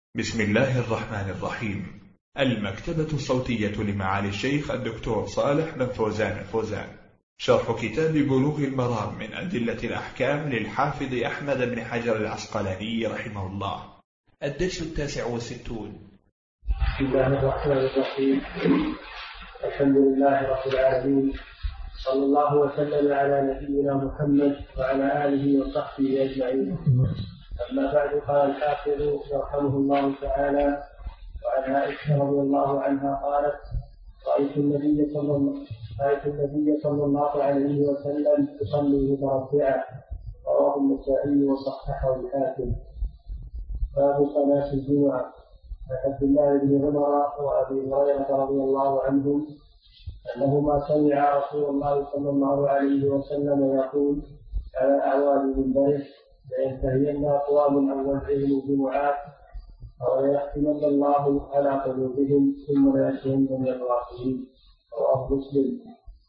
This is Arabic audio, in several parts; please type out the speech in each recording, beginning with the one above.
بسم الله الرحمن الرحيم. المكتبة الصوتية لمعالي الشيخ الدكتور صالح بن فوزان الفوزان، شرح كتاب بلوغ المرام من أدلة الأحكام للحافظ أحمد بن حجر العسقلاني رحمه الله، الدرس 69. بسم الله الرحمن الرحيم. الحمد لله رب العالمين، صلى الله وسلم على نبينا محمد وعلى آله وصحبه أجمعين. أما بعد، قال الحافظ رحمه الله تعالى: وعن عائشة رضي الله عنها قالت: رأيت النبي صلى الله عليه وسلم يصلي متربعا. رواه النسائي وصححه الحاكم. باب صلاة الجمعة. عن عبد الله بن عمر وأبي هريرة رضي الله عنهم أنهما سمع رسول الله صلى الله عليه وسلم يقول على أعواد منبره: لينتهين أقوام عن وجههم الجمعات وليختمن الله على قلوبهم ثم ليأتين من الغافلين. رواه مسلم.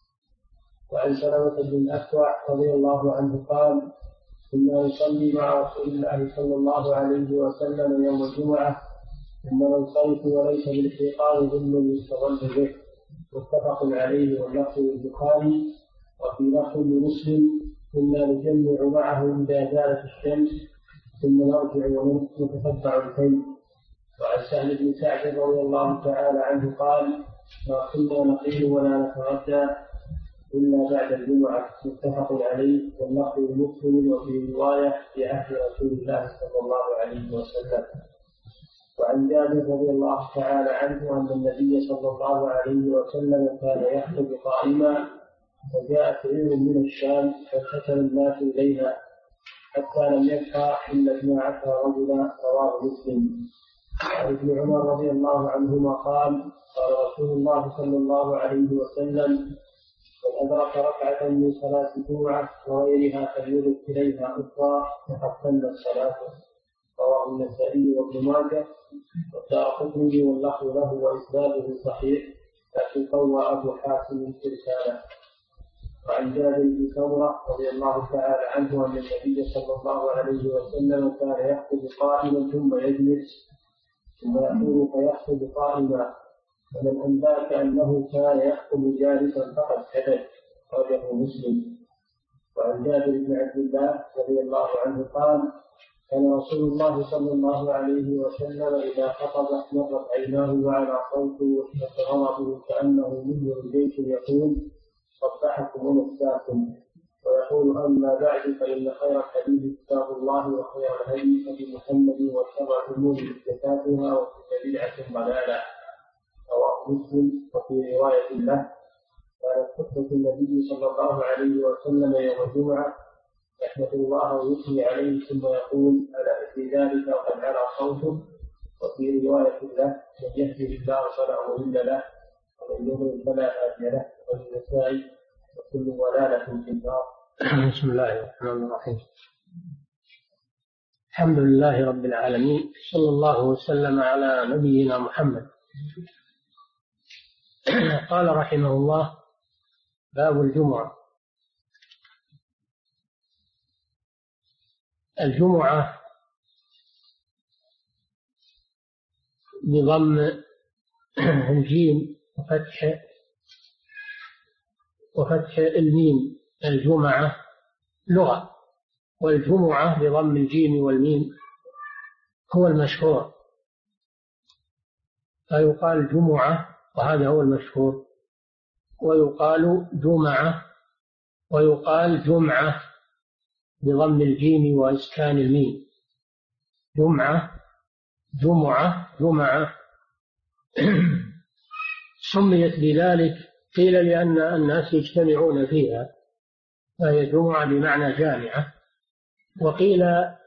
وعن سلمة بن الأكوع رضي الله عنه قال: كنا نصلي مع رسول الله صلى الله عليه وسلم يوم الجمعة ثم ننصرف وليس بالحيطان ظل يستظل به. متفق عليه واللفظ للبخاري. وفي لفظ لمسلم: كنا نجمع معه إذا زالت الشمس ثم نرجع ونتتبع الكيل. وعن سهل بن سعد رضي الله تعالى عنه قال: ما كنا نقيل ولا نتغدى إلا بعد الجمعة. متفق عليه واللفظ لمسلم. وفي رواية في عهد رسول الله صلى الله عليه وسلم. وعن جابر رضي الله تعالى عنه أن النبي صلى الله عليه وسلم كان يخطب قائما، وجاءت عير من الشام فالتفت الناس إليها حتى لم يبقى إلا 12 رجلا. رواه مسلم. وعن ابن عمر رضي الله عنهما قال: قال رسول الله صلى الله عليه وسلم: من أدرك ركعة من صلاة الجمعة وغيرها فليضف إليها أخرى فقد تمت صلاته. رواه النسائي وابن ماجه والدارقطني واللفظ له وإسناده صحيح، لكن قوى أبو حاتم رسالة. وعن جابر بن سمرة رضي الله تعالى عنه أن النبي صلى الله عليه وسلم كان يخطب قائما ثم يجلس ثم يقول فيخطب قائما، ومن أنباك أنه كان يخطب جالسا فقد كذب. رواه مسلم. وعن جابر بن عبد الله رضي الله عنه قال: كان رسول الله صلى الله عليه وسلم إذا خطب مرت عيناه وعلى صوته واشتد غضبه كأنه منذر الجيش يقول: صبحكم ومساكم. ويقول: أما بعد، فإن خير الحديث كتاب الله وخير الهدي هدي محمد وشر الأمور محدثاتها وكل بدعة ضلالة. رواه مسلم. وفي رواية له: كانت خطبة النبي صلى الله عليه وسلم يوم الجمعة يحمد الله ويثني عليه ثم يقول: ألا في ذلك وقد على صوته. وفي رواية له: من يهده الله فلا مضل له ومن يضلل فلا هادي له. والنسائي. وكل ضلالة في النار. بسم الله الرحمن الرحيم. الحمد لله رب العالمين، صلى الله وسلم على نبينا محمد. قال رحمه الله: باب الجمعة. الجمعة بضم الجيم وفتح الميم. الجمعة لغة، والجمعة بضم الجيم والميم هو المشهور، فيقال جمعة وهذا هو المشهور، ويقال جمعة ويقال جمعة بضم الجيم وإسكان الميم. جمعة جمعة جمعة. سميت بذلك قيل لأن الناس يجتمعون فيها فهي جمعة بمعنى جامعة، وقيل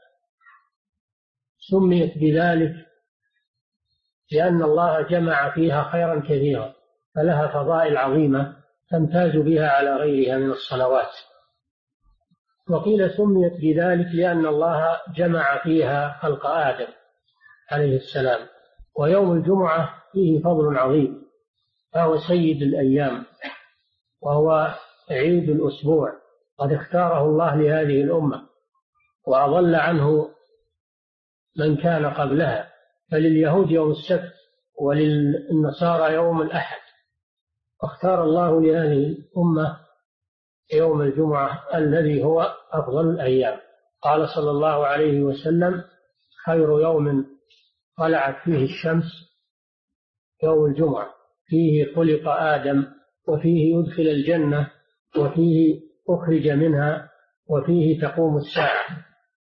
سميت بذلك لأن الله جمع فيها خيرا كثيرا فلها فضائل عظيمة تمتاز بها على غيرها من الصلوات. وقيل سميت بذلك لأن الله جمع فيها خلق آدم عليه السلام، ويوم الجمعة فيه فضل عظيم، فهو سيد الأيام وهو عيد الأسبوع، قد اختاره الله لهذه الأمة وأضل عنه من كان قبلها، فلليهود يوم السبت وللنصارى يوم الأحد، واختار الله لهذه الأمة يوم الجمعة الذي هو أفضل الأيام. قال صلى الله عليه وسلم: خير يوم طلعت فيه الشمس يوم الجمعة، فيه خلق آدم، وفيه يدخل الجنة، وفيه أخرج منها، وفيه تقوم الساعة.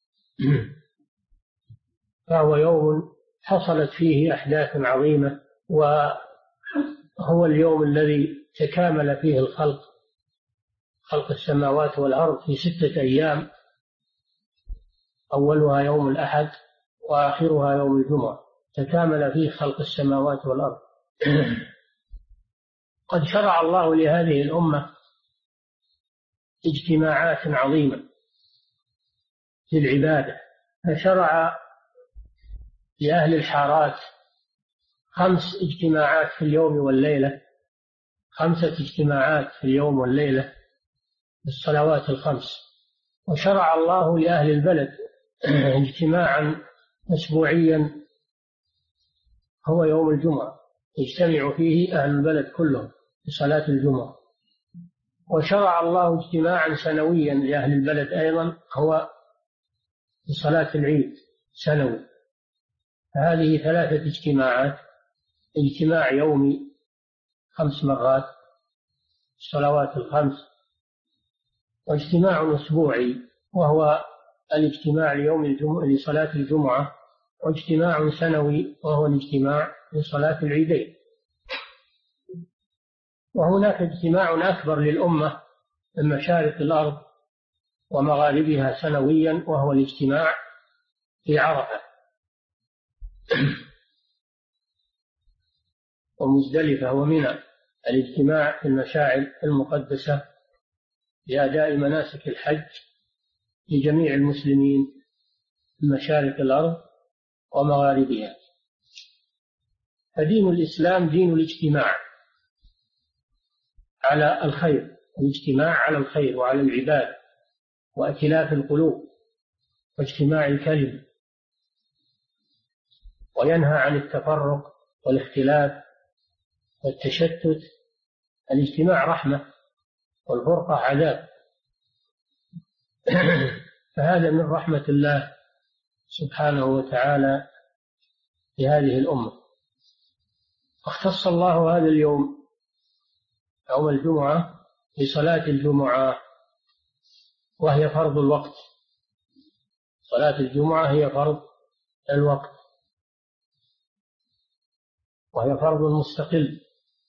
فهو يوم حصلت فيه أحداث عظيمة، وهو اليوم الذي تكامل فيه خلق السماوات والأرض في 6 أيام، أولها يوم الأحد وآخرها يوم الجمعة، تكامل فيه خلق السماوات والأرض. قد شرع الله لهذه الأمة اجتماعات عظيمة في العبادة، فشرع لأهل الحارات 5 اجتماعات في اليوم والليلة، 5 اجتماعات في اليوم والليلة بالصلوات ال5. وشرع الله لأهل البلد اجتماعا أسبوعيا هو يوم الجمعة، يجتمع فيه أهل البلد كلهم لصلاة الجمعة. وشرع الله اجتماعا سنويا لأهل البلد أيضا هو لصلاة العيد سنوي. هذه 3 اجتماعات: اجتماع يومي 5 مرات الصلوات ال5، واجتماع أسبوعي وهو الاجتماع لصلاة الجمعة، واجتماع سنوي وهو الاجتماع لصلاة العيدين. وهناك اجتماع أكبر للأمة من مشارق الأرض ومغاربها سنويا، وهو الاجتماع في عرفة ومزدلفة ومنى، الاجتماع في المشاعر المقدسة لأداء مناسك الحج لجميع المسلمين في مشارق الأرض ومغاربها. فدين الإسلام دين الاجتماع على الخير، الاجتماع على الخير وعلى العبادة وائتلاف القلوب واجتماع الكلم، وينهى عن التفرق والاختلاف والتشتت. الاجتماع رحمة والفرقة عذاب. فهذا من رحمة الله سبحانه وتعالى لهذه الأمة. اختص الله هذا اليوم يوم الجمعة بصلاة الجمعة، وهي فرض الوقت. صلاة الجمعة هي فرض الوقت، وهي فرض مستقل،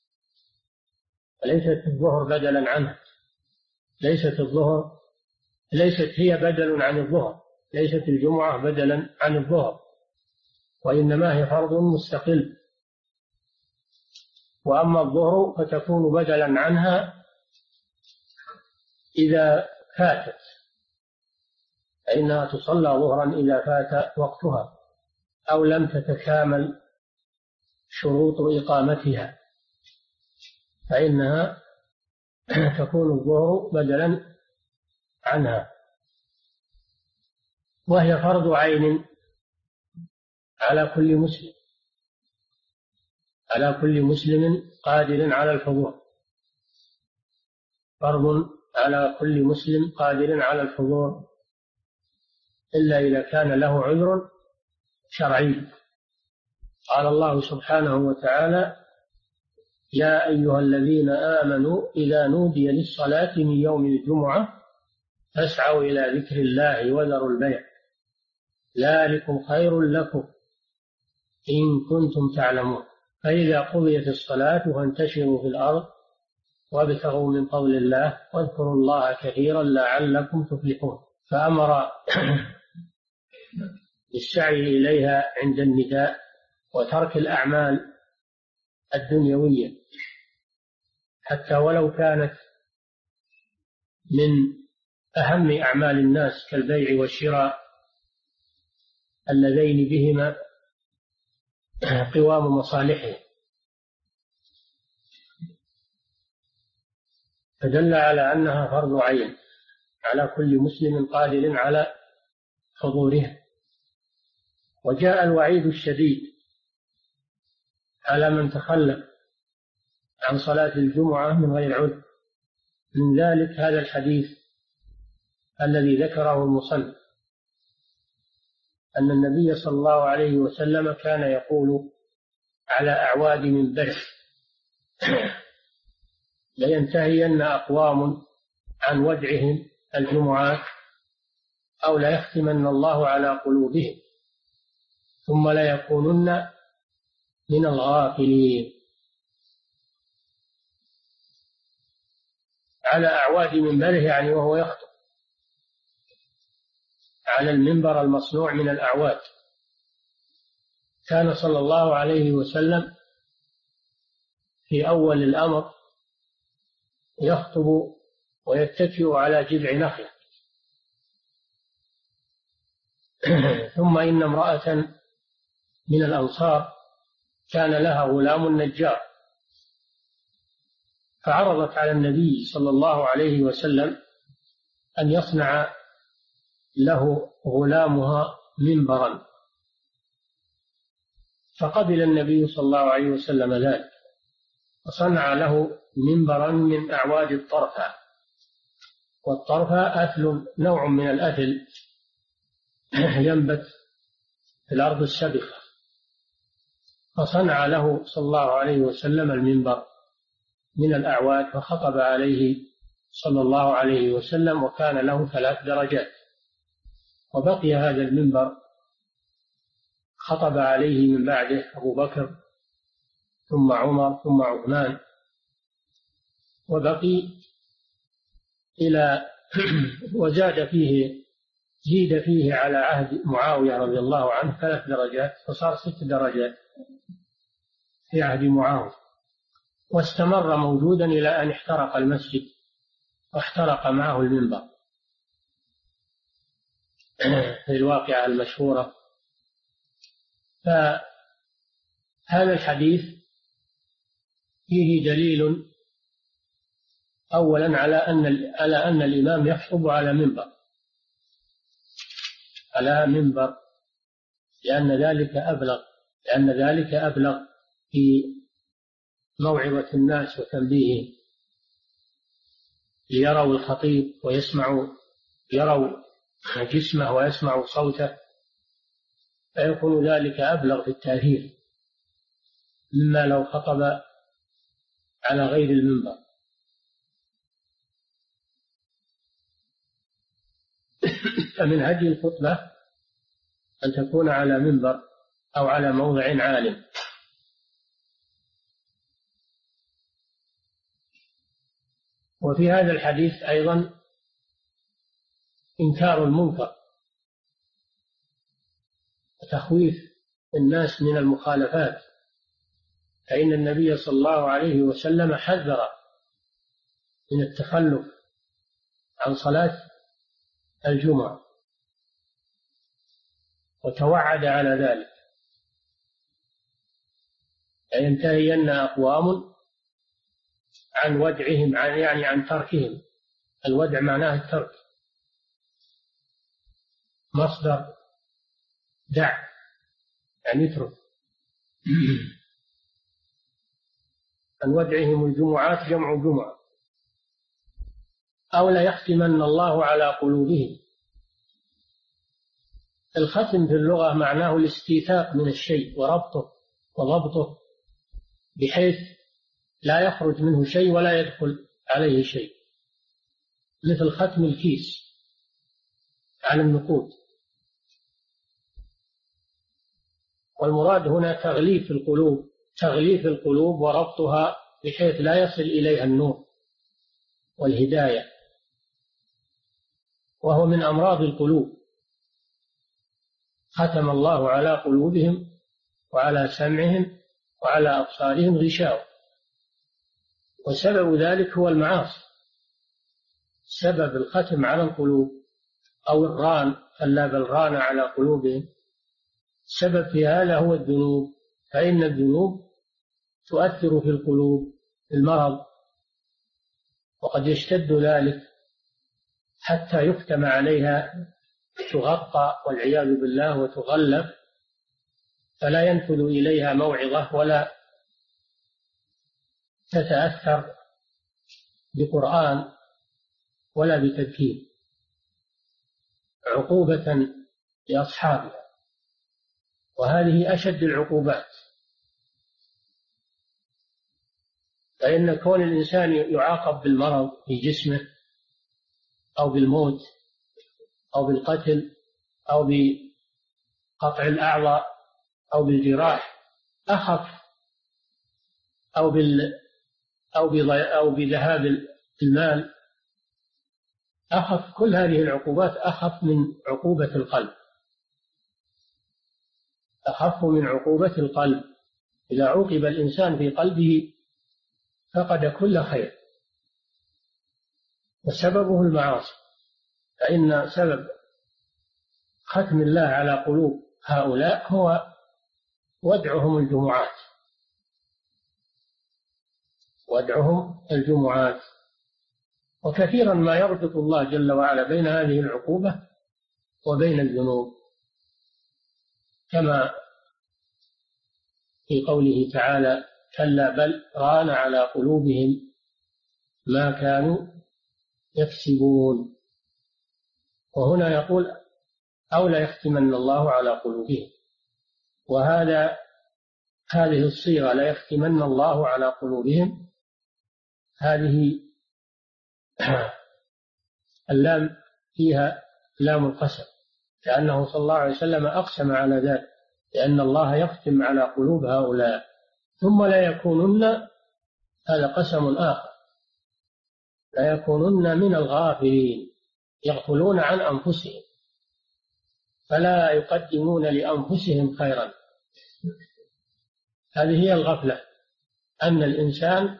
وليست الظهر بدلا عنه. ليست هي بدل عن الظهر، ليست الجمعة بدلا عن الظهر، وإنما هي فرض مستقل. وأما الظهر فتكون بدلا عنها إذا فاتت، فإنها تصلى ظهرا إذا فات وقتها أو لم تتكامل شروط إقامتها، فإنها تكون الظهر بدلا عنها. وهي فرض عين على كل مسلم قادر على الحضور، فرض على كل مسلم قادر على الحضور، إلا إذا كان له عذر شرعي. قال الله سبحانه وتعالى: يا أيها الذين آمنوا إذا نودي للصلاة من يوم الجمعة فاسعوا إلى ذكر الله وذروا البيع ذلكم خير لكم إن كنتم تعلمون. فإذا قضيت الصلاة فانتشروا في الأرض وابتغوا من فضل الله واذكروا الله كثيرا لعلكم تفلحون. فأمر بالسعي إليها عند النداء وترك الأعمال الدنيوية، حتى ولو كانت من أهم أعمال الناس كالبيع والشراء اللذين بهما قوام مصالحه. فدل على أنها فرض عين على كل مسلم قادر على حضورها. وجاء الوعيد الشديد على من تخلف عن صلاة الجمعة من غير عذر. من ذلك هذا الحديث الذي ذكره المصنف أن النبي صلى الله عليه وسلم كان يقول على أعواد منبره: لينتهين أقوام عن ودعهم الجمعات أو ليختمن الله على قلوبهم ثم ليكونن من الغافلين. على أعواد منبره يعني وهو يخطب على المنبر المصنوع من الأعواد. كان صلى الله عليه وسلم في أول الأمر يخطب ويتكئ على جذع نخلة. ثم إن امرأة من الأنصار كان لها غلام نجار، فعرضت على النبي صلى الله عليه وسلم أن يصنع له غلامها منبرا، فقبل النبي صلى الله عليه وسلم ذلك وصنع له منبرا من أعواد الطرفة. والطرفة أثل، نوع من الأثل ينبت في الأرض السبخة، فصنع له صلى الله عليه وسلم المنبر من الأعواد فخطب عليه صلى الله عليه وسلم، وكان له 3 درجات. وبقي هذا المنبر خطب عليه من بعده أبو بكر ثم عمر ثم عثمان، وبقي إلى زيد فيه على عهد معاوية رضي الله عنه 3 درجات، فصار 6 درجات في عهد معاوية، واستمر موجودا إلى أن احترق المسجد واحترق معه المنبر في الواقعة المشهورة. فهذا الحديث فيه دليل أولا على أن الإمام يخطب على منبر لأن ذلك أبلغ في موعظة الناس وتنبيههم، ليروا الخطيب يروا جسمه ويسمعوا صوته، فيكون ذلك أبلغ في التأثير مما لو خطب على غير المنبر. فمن هدي الخطبة أن تكون على منبر أو على موضع عال. وفي هذا الحديث أيضا إنكار المنكر وتخويف الناس من المخالفات، فإن النبي صلى الله عليه وسلم حذر من التخلف عن صلاة الجمعة وتوعد على ذلك: لينتهين أقوام عن ودعهم، يعني عن تركهم. الودع معناه الترك، مصدر دع يعني اترك. عن ودعهم الجمعات جمع جمعة. أو ليختمن الله على قلوبهم. الختم في اللغة معناه الاستيثاق من الشيء وربطه وضبطه بحيث لا يخرج منه شيء ولا يدخل عليه شيء، مثل ختم الكيس على النقود. والمراد هنا تغليف القلوب وربطها بحيث لا يصل إليها النور والهداية، وهو من أمراض القلوب. ختم الله على قلوبهم وعلى سمعهم وعلى أبصارهم غشاوة، وسبب ذلك هو المعاصي. سبب الختم على القلوب أو الران، كلا بل ران على قلوبهم، السبب في هذا هو الذنوب، فإن الذنوب تؤثر في القلوب المرض، وقد يشتد ذلك حتى يختم عليها، تغطى والعياذ بالله وتغلف، فلا ينفذ إليها موعظة ولا تتأثر بقرآن ولا بتذكير، عقوبة لأصحابها، وهذه أشد العقوبات. فإن كون الإنسان يعاقب بالمرض في جسمه أو بالموت أو بالقتل أو بقطع الأعضاء أو بالجراح أخف، أو بذهاب المال أخف. كل هذه العقوبات أخف من عقوبة القلب، أخف من عقوبة القلب. إذا عوقب الإنسان في قلبه فقد كل خير، وسببه المعاصي. فإن سبب ختم الله على قلوب هؤلاء هو ودعهم الجمعات. وكثيرا ما يربط الله جل وعلا بين هذه العقوبة وبين الذنوب، كما في قوله تعالى: كلا بل ران على قلوبهم ما كانوا يكسبون. وهنا يقول: أو لا يختمن الله على قلوبهم. هذه الصيغة لا يختمن الله على قلوبهم، هذه اللام فيها لام القسم، لأنه صلى الله عليه وسلم أقسم على ذلك، لأن الله يختم على قلوب هؤلاء ثم لا يكونن، هذا قسم آخر، لا يكونن من الغافلين، يغفلون عن أنفسهم فلا يقدمون لأنفسهم خيرا. هذه هي الغفلة، أن الإنسان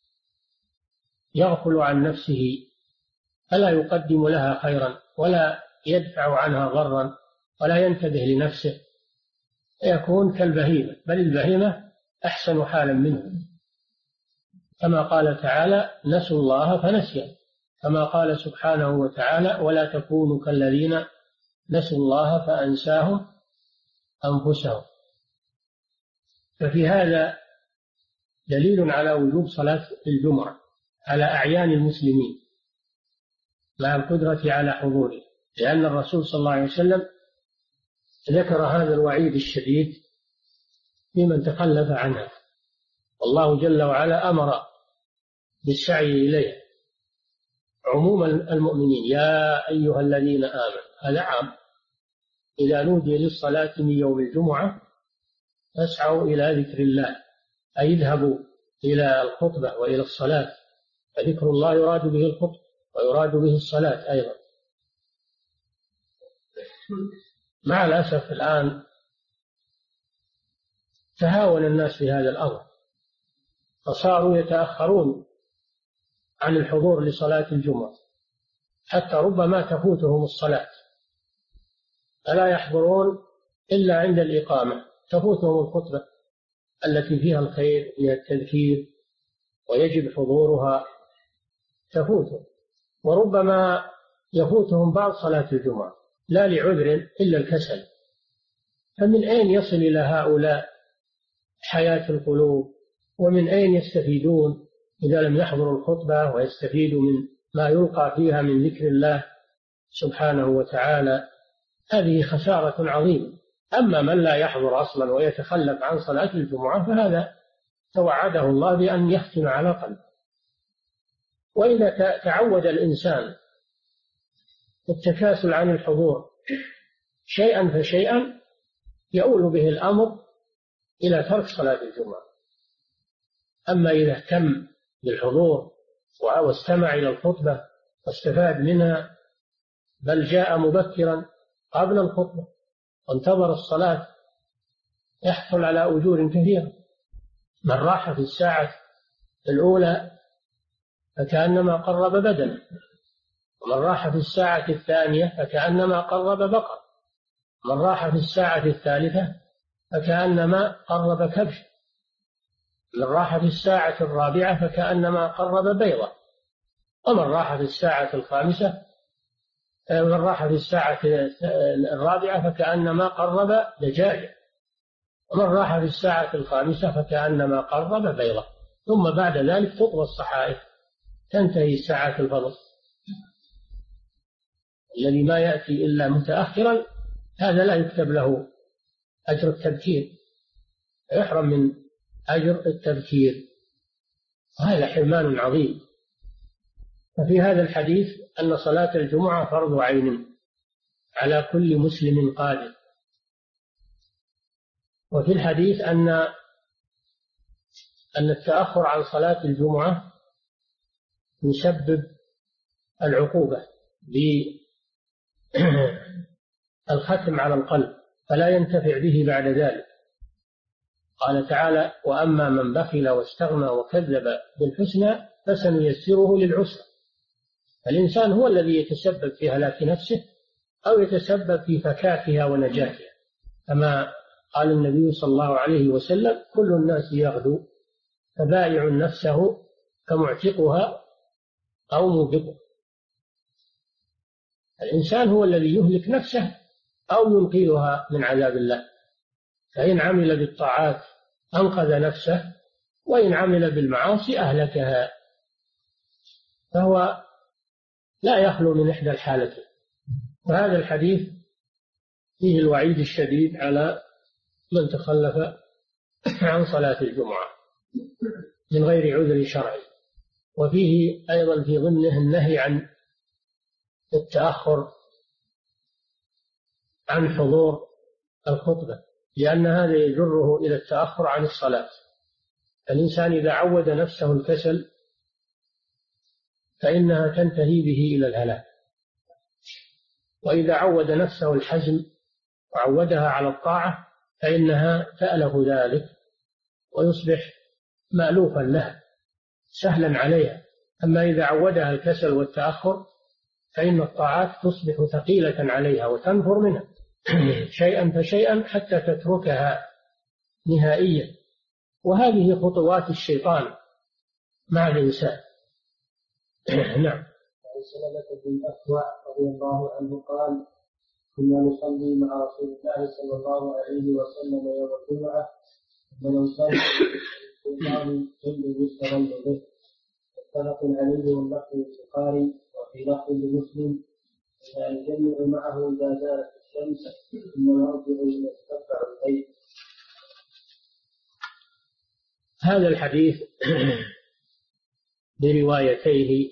يغفل عن نفسه فلا يقدم لها خيرا ولا يدفع عنها ضرا ولا ينتبه لنفسه، يكون كالبهيمة، بل البهيمة أحسن حالا منه، كما قال تعالى: نسوا الله فنسيهم، كما قال سبحانه وتعالى: ولا تكونوا كالذين نسوا الله فأنساهم أنفسهم. ففي هذا دليل على وجوب صلاة الجمعة على أعيان المسلمين مع القدرة على حضوره، لأن الرسول صلى الله عليه وسلم ذكر هذا الوعيد الشديد في من تخلف عنها، والله جل وعلا أمر بالسعي إليه عموم المؤمنين: يا أيها الذين آمنوا، هذا عام، إذا نودي للصلاة من يوم الجمعة فاسعوا إلى ذكر الله، أي اذهبوا إلى الخطبة وإلى الصلاة، فذكر الله يراد به الخطبة ويراد به الصلاة أيضا. مع الأسف الآن تهاون الناس في هذا الأمر، فصاروا يتأخرون عن الحضور لصلاة الجمعة، حتى ربما تفوتهم الصلاة فلا يحضرون إلا عند الإقامة، تفوتهم الخطبة التي فيها الخير، فيها التذكير ويجب حضورها، تفوتهم. وربما يفوتهم بعض صلاة الجمعة لا لعذر إلا الكسل. فمن أين يصل إلى هؤلاء حياة القلوب؟ ومن أين يستفيدون إذا لم يحضروا الخطبة ويستفيدوا من ما يلقى فيها من ذكر الله سبحانه وتعالى؟ هذه خسارة عظيمة. أما من لا يحضر أصلا ويتخلف عن صلاة الجمعة فهذا توعده الله بأن يختم على قلبه. وإذا تعود الإنسان التكاسل عن الحضور شيئا فشيئا يؤول به الأمر إلى ترك صلاة الجمعة. أما إذا اهتم بالحضور واستمع إلى الخطبة واستفاد منها، بل جاء مبكرا قبل الخطبة وانتظر الصلاة، يحصل على أجور كثيرة. من راح في الساعة الأولى فكأنما قرب بدنا، ومن راح في الساعة الثانية فكأنما قرب بقر، ومن راح في الساعة الثالثة فكأنما قرب كبش، من راح في الساعة الرابعة فكأنما قرب بيضة، ومن راح في الساعة الخامسة، من راح في الساعة الرابعة فكأنما قرب دجاجة، ومن راح في الساعة الخامسة فكأنما قرب بيضة. ثم بعد ذلك تطوى الصحائف، تنتهي ساعات الفضل. الذي ما يأتي إلا متأخرا هذا لا يكتب له أجر التبكير، يحرم من أجر التبكير، وهذا حرمان عظيم. ففي هذا الحديث أن صلاة الجمعة فرض عين على كل مسلم قادر. وفي الحديث أن التأخر عن صلاة الجمعة يسبب العقوبة بالختم على القلب، فلا ينتفع به بعد ذلك. قال تعالى: وأما من بخل واستغنى وكذب بالحسنى فسنيسره للعسرى. الإنسان هو الذي يتسبب في هلاك نفسه أو يتسبب في فكاكها ونجاتها، كما قال النبي صلى الله عليه وسلم: كل الناس يغدو فبائع نفسه كمعتقها أو موبقها. الإنسان هو الذي يهلك نفسه أو ينقذها من عذاب الله، فإن عمل بالطاعات أنقذ نفسه، وإن عمل بالمعاصي أهلكها، فهو لا يخلو من إحدى الحالتين. وهذا الحديث فيه الوعيد الشديد على من تخلف عن صلاة الجمعة من غير عذر شرعي، وفيه أيضا في ضمنه النهي عن التأخر عن حضور الخطبة، لأن هذا يجره إلى التأخر عن الصلاة. الإنسان إذا عود نفسه الكسل فإنها تنتهي به إلى الهلاك، وإذا عود نفسه الحزم وعودها على الطاعة فإنها تألف ذلك ويصبح مألوفا لها سهلا عليها. أما إذا عودها الكسل والتأخر فإن الطاعات تصبح ثقيلة عليها وتنفر منها شيئا فشيئا حتى تتركها نهائيا. وهذه خطوات الشيطان مع الإنسان. نعم. عن سلمة بن الأكوع رضي الله عنه قال: كنا نصلي مع رسول الله صلى الله عليه وسلم يوم الجمعة، فمن صلى الشيطان جل يستغل به، متفق عليه واللفظ للبخاري. وفي لفظ لمسلم: الجمع معه إذا زالت الشمس ثم يرجع يتتبع الليل. هذا الحديث بروايتيه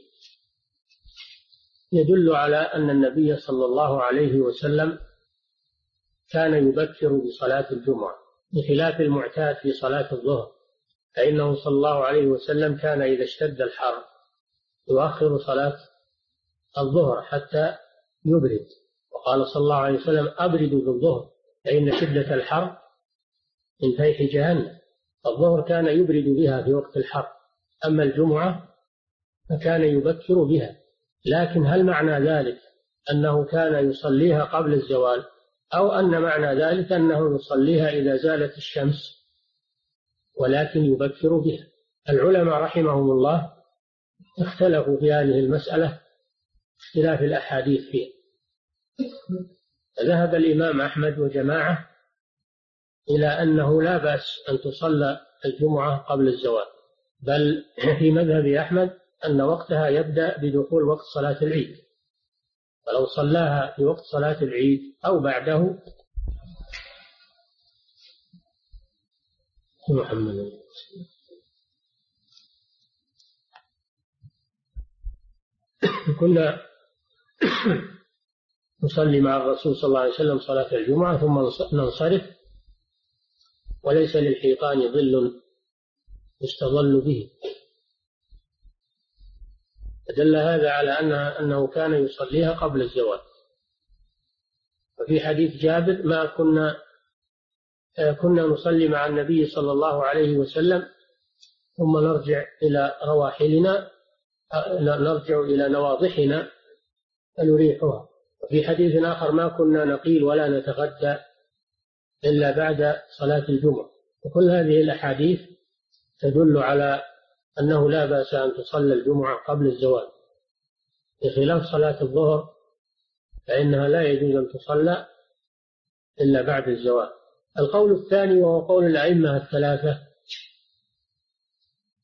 يدل على أن النبي صلى الله عليه وسلم كان يبكر بصلاة الجمعة بخلاف المعتاد في صلاة الظهر، فإنه صلى الله عليه وسلم كان إذا اشتد الحر يؤخر صلاة الظهر حتى يبرد، وقال صلى الله عليه وسلم: أبردوا بالظهر فإن شدة الحر من فيح جهنم. الظهر كان يبرد بها في وقت الحر، أما الجمعة فكان يبكر بها. لكن هل معنى ذلك أنه كان يصليها قبل الزوال، أو أن معنى ذلك أنه يصليها إذا زالت الشمس ولكن يبكر بها؟ العلماء رحمهم الله اختلفوا في هذه المسألة اختلاف الأحاديث فيها. ذهب الإمام أحمد وجماعة إلى أنه لا بأس أن تصلى الجمعة قبل الزوال، بل في مذهب أحمد أن وقتها يبدأ بدخول وقت صلاة العيد، ولو صلاها في وقت صلاة العيد أو بعده محمد. كنا نصلي مع الرسول صلى الله عليه وسلم صلاة الجمعة ثم ننصرف، وليس للحيطان ظل يستظل به. فدل هذا على أنه كان يصليها قبل الزوال. وفي حديث جابر: ما كنا نصلي مع النبي صلى الله عليه وسلم ثم نرجع إلى رواحلنا، نرجع إلى نواضحنا فنريحها. وفي حديث آخر: ما كنا نقيل ولا نتغدى إلا بعد صلاة الجمعة. وكل هذه الأحاديث تدل على أنه لا بأس أن تصلى الجمعة قبل الزوال، بخلاف صلاة الظهر فإنها لا يجوز أن تصلى إلا بعد الزوال. القول الثاني وهو قول الأئمة الثلاثة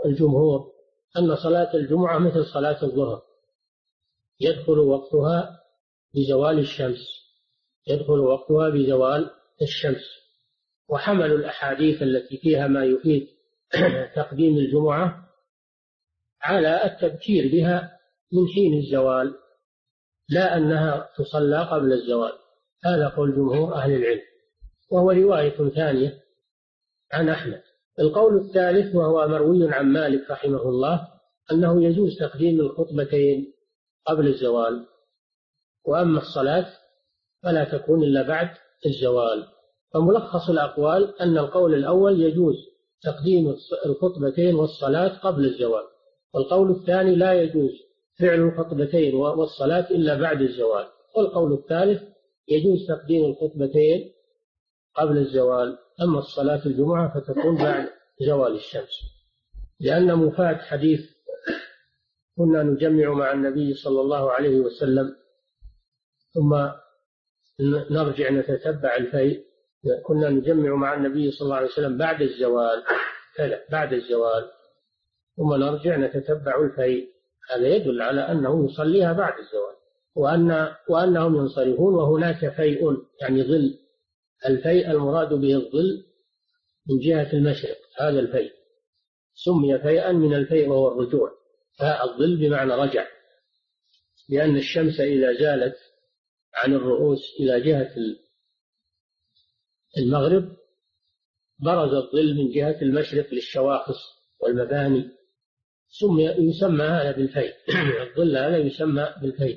الجمهور أن صلاة الجمعة مثل صلاة الظهر، يدخل وقتها بزوال الشمس، يدخل وقتها بزوال الشمس. وحملوا الأحاديث التي فيها ما يفيد تقديم الجمعة على التبكير بها من حين الزوال، لا أنها تصلى قبل الزوال. هذا قول جمهور أهل العلم، وهو رواية ثانية عن أحمد. القول الثالث وهو مروي عن مالك رحمه الله أنه يجوز تقديم الخطبتين قبل الزوال، وأما الصلاة فلا تكون إلا بعد الزوال. فملخص الأقوال أن القول الأول يجوز تقديم الخطبتين والصلاة قبل الزوال، والقول الثاني لا يجوز فعل الخطبتين والصلاة إلا بعد الزوال، والقول الثالث يجوز تقديم الخطبتين قبل الزوال، أما الصلاة الجمعة فتكون بعد زوال الشمس. لأن مفاد حديث كنا نجمع مع النبي صلى الله عليه وسلم ثم نرجع نتتبع الفيء، كنا نجمع مع النبي صلى الله عليه وسلم بعد الزوال، بعد الزوال ثم نرجع نتتبع الفيء، هذا يدل على أنه يصليها بعد الزوال، وأنهم ينصرفون وهناك فيء يعني ظل. الفيء المراد به الظل من جهة المشرق، هذا الفيء سمي فيئا من الفيء وهو الرجوع، فالظل بمعنى رجع، لأن الشمس إذا زالت عن الرؤوس إلى جهة المغرب برز الظل من جهة المشرق للشواخص والمباني، يسمى هذا بالفيء. الظل هذا يسمى بالفيء.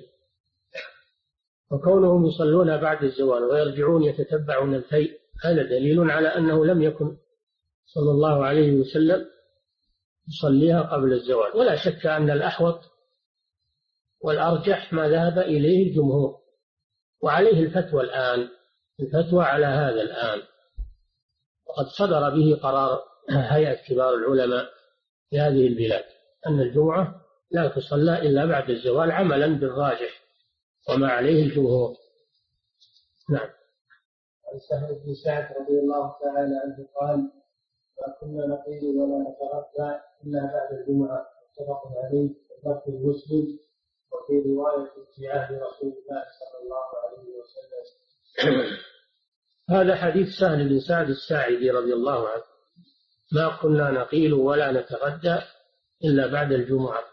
وكونهم يصلون بعد الزوال ويرجعون يتتبعون الفيء هذا دليل على أنه لم يكن صلى الله عليه وسلم يصليها قبل الزوال. ولا شك أن الأحوط والأرجح ما ذهب إليه الجمهور، وعليه الفتوى الآن، الفتوى على هذا الآن، وقد صدر به قرار هيئة كبار العلماء في هذه البلاد أن الجمعة لا تصلى إلا بعد الزوال عملا بالراجح وما عليه الجمهور. نعم. عن سهل بن سعد رضي الله تعالى عنه قال: ما كنا نقيل ولا نتغدى إلا بعد الجمعة، متفق عليه، واللفظ مسلم، وفي رواية في عهد رسول الله صلى الله عليه وسلم. هذا حديث سهل بن سعد الساعدي رضي الله عنه: ما كنا نقيل ولا نتغدى إلا بعد الجمعة.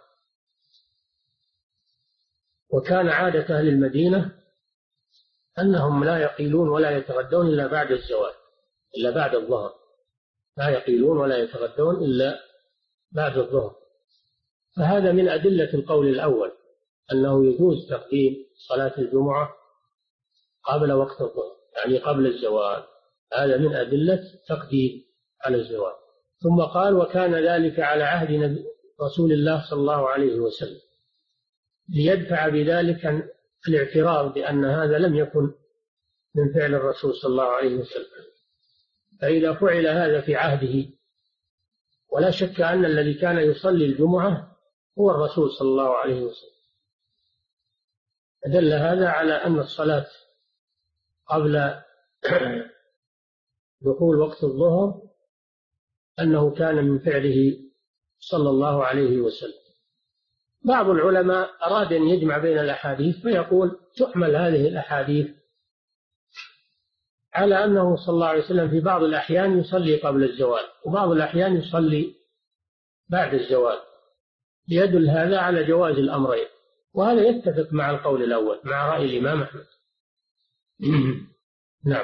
وكان عادة أهل المدينة أنهم لا يقيلون ولا يتغدون إلا بعد الزوال، إلا بعد الظهر، لا يقيلون ولا يتغدون إلا بعد الظهر. فهذا من أدلة القول الأول أنه يجوز تقديم صلاة الجمعة قبل وقت الظهر، يعني قبل الزوال، هذا من أدلة تقديم على الزوال. ثم قال: وكان ذلك على عهد رسول الله صلى الله عليه وسلم، ليدفع بذلك الاعتراض بأن هذا لم يكن من فعل الرسول صلى الله عليه وسلم. فإذا فعل هذا في عهده، ولا شك أن الذي كان يصلي الجمعة هو الرسول صلى الله عليه وسلم، دل هذا على أن الصلاة قبل دخول وقت الظهر أنه كان من فعله صلى الله عليه وسلم. بعض العلماء أراد أن يجمع بين الأحاديث فيقول: تحمل هذه الأحاديث على أنه صلى الله عليه وسلم في بعض الأحيان يصلي قبل الزوال، وبعض الأحيان يصلي بعد الزوال، ليدل هذا على جواز الأمرين، وهذا يتفق مع القول الأول، مع رأي الإمام أحمد. نعم.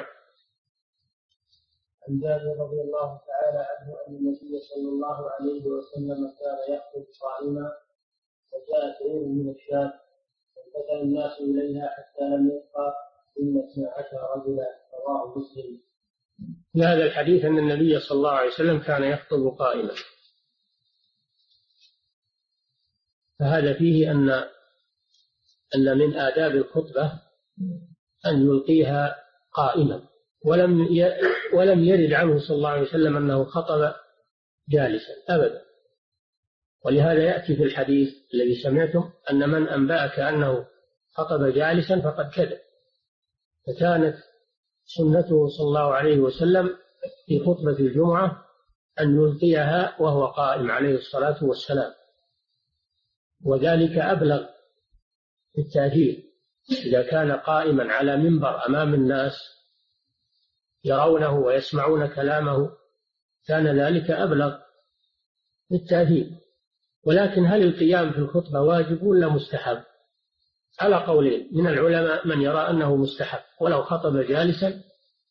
عن جابر رضي الله تعالى عنه أن النبي صلى الله عليه وسلم كان يخطب قائما، وجاءت عير من الشام فانفتح الناس إليها حتى لم يبقى إلا 12 رجلا، رواه مسلم. في هذا الحديث أن النبي صلى الله عليه وسلم كان يخطب قائما، فهذا فيه أن من آداب الخطبة أن يلقيها قائما، ولم يرد عنه صلى الله عليه وسلم أنه خطب جالسا أبدا. ولهذا يأتي في الحديث الذي سمعتم أن من أنبأك أنه خطب جالسا فقد كذب. فكانت سنته صلى الله عليه وسلم في خطبة الجمعة أن يلقيها وهو قائم عليه الصلاة والسلام، وذلك أبلغ في التأثير. إذا كان قائما على منبر أمام الناس يرونه ويسمعون كلامه كان ذلك أبلغ في التأثير. ولكن هل القيام في الخطبة واجب ولا مستحب؟ على قولين من العلماء: من يرى أنه مستحب ولو خطب جالسا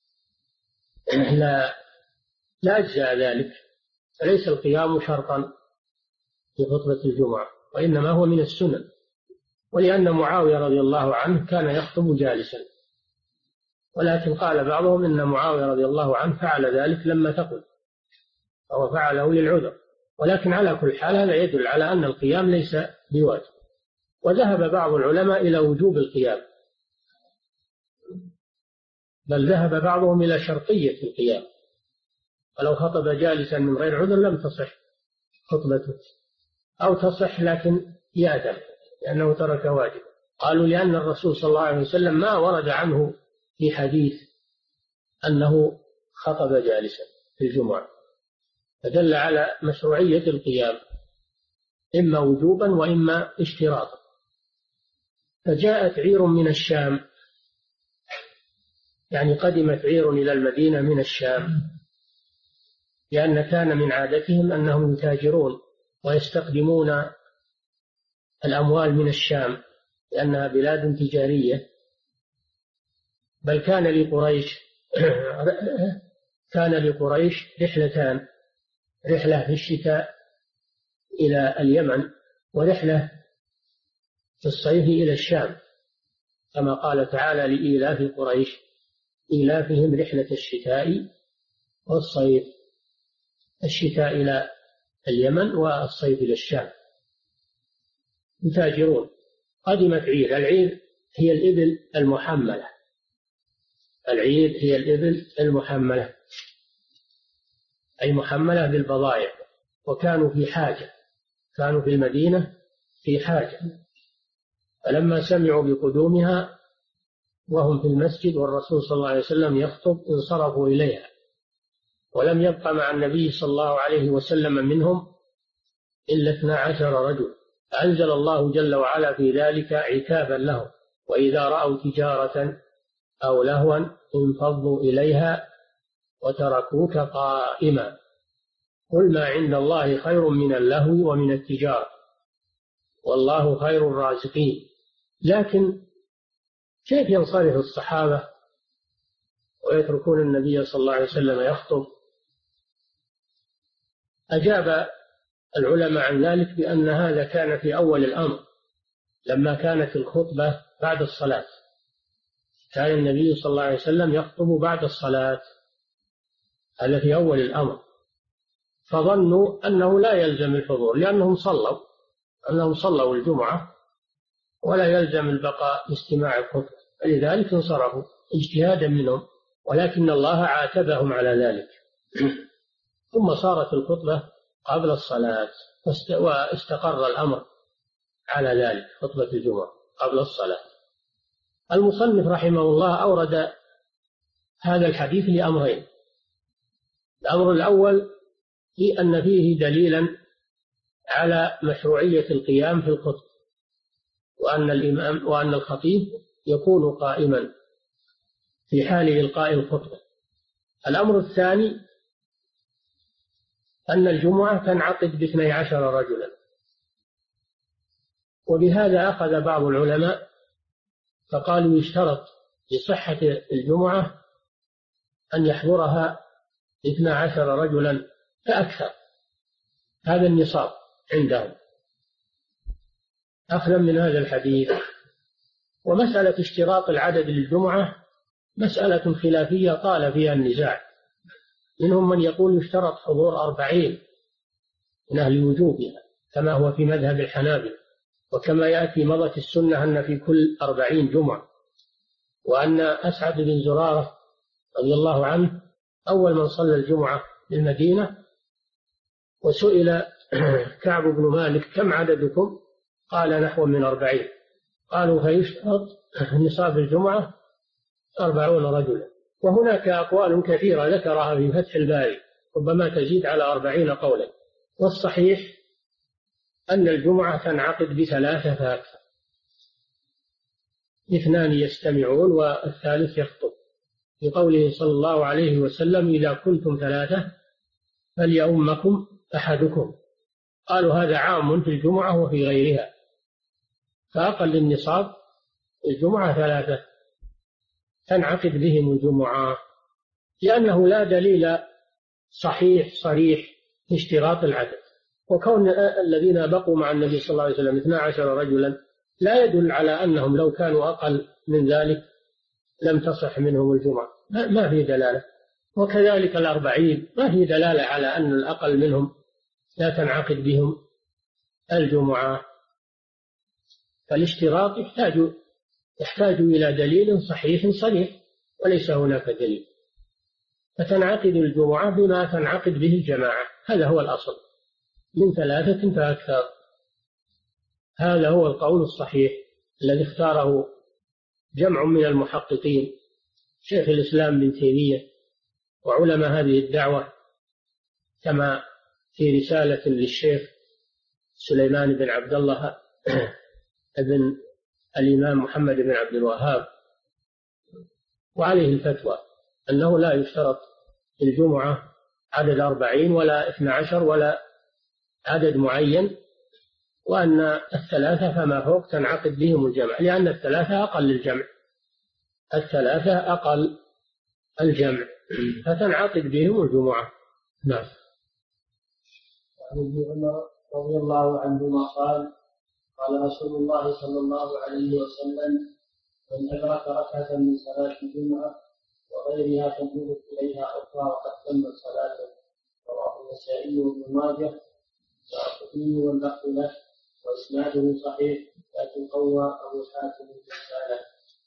لا أجزاء ذلك، فليس القيام شرطا في خطبة الجمعة، وإنما هو من السنن. ولأن معاوية رضي الله عنه كان يخطب جالسا، ولكن قال بعضهم إن معاوية رضي الله عنه فعل ذلك لما ثقل، أو فعله للعذر. ولكن على كل حال هذا يدل على أن القيام ليس بواجب. وذهب بعض العلماء إلى وجوب القيام، بل ذهب بعضهم إلى شرطية القيام، ولو خطب جالسا من غير عذر لم تصح خطبته، أو تصح لكن يأثم لأنه ترك واجب. قالوا لأن الرسول صلى الله عليه وسلم ما ورد عنه في حديث أنه خطب جالسا في الجمعة، فدل على مشروعية القيام إما وجوبا وإما اشتراطا. فجاءت عير من الشام، يعني قدمت عير إلى المدينة من الشام، لأن كان من عادتهم أنهم يتاجرون ويستخدمون الأموال من الشام لأنها بلاد تجارية. بل كان لقريش رحلتان: رحلة في الشتاء إلى اليمن، ورحلة في الصيف إلى الشام، كما قال تعالى: لإيلاف قريش إيلافهم رحلة الشتاء والصيف، الشتاء إلى اليمن والصيف إلى الشام، يتاجرون. قدمت عير، العير هي الإبل المحملة، العير هي الإبل المحملة، أي محملة بالبضائع، وكانوا في حاجة، كانوا في المدينة في حاجة. فلما سمعوا بقدومها وهم في المسجد والرسول صلى الله عليه وسلم يخطب انصرفوا إليها، ولم يبق مع النبي صلى الله عليه وسلم منهم إلا 12 رجل. أنزل الله جل وعلا في ذلك عتابا لهم: وإذا رأوا تجارة أو لهوا انفضوا إليها وتركوك قائما، قل ما عند الله خير من اللهو ومن التجارة والله خير الرازقين. لكن كيف ينصرف الصحابة ويتركون النبي صلى الله عليه وسلم يخطب؟ أجاب العلماء عن ذلك بأن هذا كان في أول الأمر، لما كانت الخطبة بعد الصلاة، كان النبي صلى الله عليه وسلم يخطب بعد الصلاة، هذا في أول الأمر، فظنوا أنه لا يلزم الحضور لأنهم صلوا الجمعة ولا يلزم البقاء لاستماع الخطبة، فلذلك انصرفوا اجتهادا منهم، ولكن الله عاتبهم على ذلك. ثم صارت الخطبة قبل الصلاة، واستقر الأمر على ذلك، خطبة الجمعة قبل الصلاة. المصنف رحمه الله أورد هذا الحديث لأمرين: الأمر الأول في أن فيه دليلا على مشروعية القيام في الخطبة، وأن الخطيب يكون قائما في حال إلقاء الخطبة. الأمر الثاني أن الجمعة تنعقد ب12 رجلا، وبهذا أخذ بعض العلماء فقالوا يشترط لصحة الجمعة أن يحضرها 12 رجلا فأكثر، هذا النصاب عندهم أخذا من هذا الحديث. ومسألة اشتراط العدد للجمعة مسألة خلافية طال فيها النزاع، منهم من يقول يشترط حضور 40 من أهل وجوبها كما هو في مذهب الحنابلة، وكما يأتي مضت السنة أن في كل 40 جمعة، وأن أسعد بن زرارة رضي الله عنه أول من صلى الجمعة بالمدينة، وسئل كعب بن مالك كم عددكم؟ قال نحو من 40. قالوا فيشترط نصاب الجمعة 40 رجلا. وهناك أقوال كثيرة ذكرها في فتح الباري ربما تزيد على 40 قولا. والصحيح أن الجمعة تنعقد بثلاثة فأكثر، 2 يستمعون والثالث يخطب، لقوله صلى الله عليه وسلم: إذا كنتم 3 فليؤمكم أحدكم. قالوا هذا عام في الجمعة وفي غيرها، فأقل النصاب الجمعة 3 تنعقد بهم الجمعة، لأنه لا دليل صحيح صريح في اشتراط العدد. وكون الذين بقوا مع النبي صلى الله عليه وسلم 12 رجلا لا يدل على أنهم لو كانوا أقل من ذلك لم تصح منهم الجمعة، ما في دلالة. وكذلك 40 ما في دلالة على أن الأقل منهم لا تنعقد بهم الجمعة. فالاشتراط يحتاج إلى دليل صحيح صريح، وليس هناك دليل، فتنعقد الجمعة بما تنعقد به الجماعة، هذا هو الأصل، من 3 فأكثر. هذا هو القول الصحيح الذي اختاره جمع من المحققين، شيخ الإسلام ابن تيمية وعلماء هذه الدعوة، كما في رسالة للشيخ سليمان بن عبد الله ابن الإمام محمد بن عبد الوهاب، وعليه الفتوى أنه لا يشترط في الجمعة عدد 40 ولا 12 ولا عدد معين، وأن 3 فما فوق تنعقد بهم الجمع، لأن 3 أقل الجمع، 3 أقل الجمع، فتنعقد بهم الجمعة. نعم. عن ابن عمر رضي الله عنهما قال رسول الله صلى الله عليه وسلم: من أدرك ركعة من صلاة الجمعة وغيرها فليضف إليها أخرى وقد تمت صلاته. رواه النسائي وابن ماجه والشافعي واللفظ له وإسناده صحيح، لكن قوى أبو حاتم الرسالة.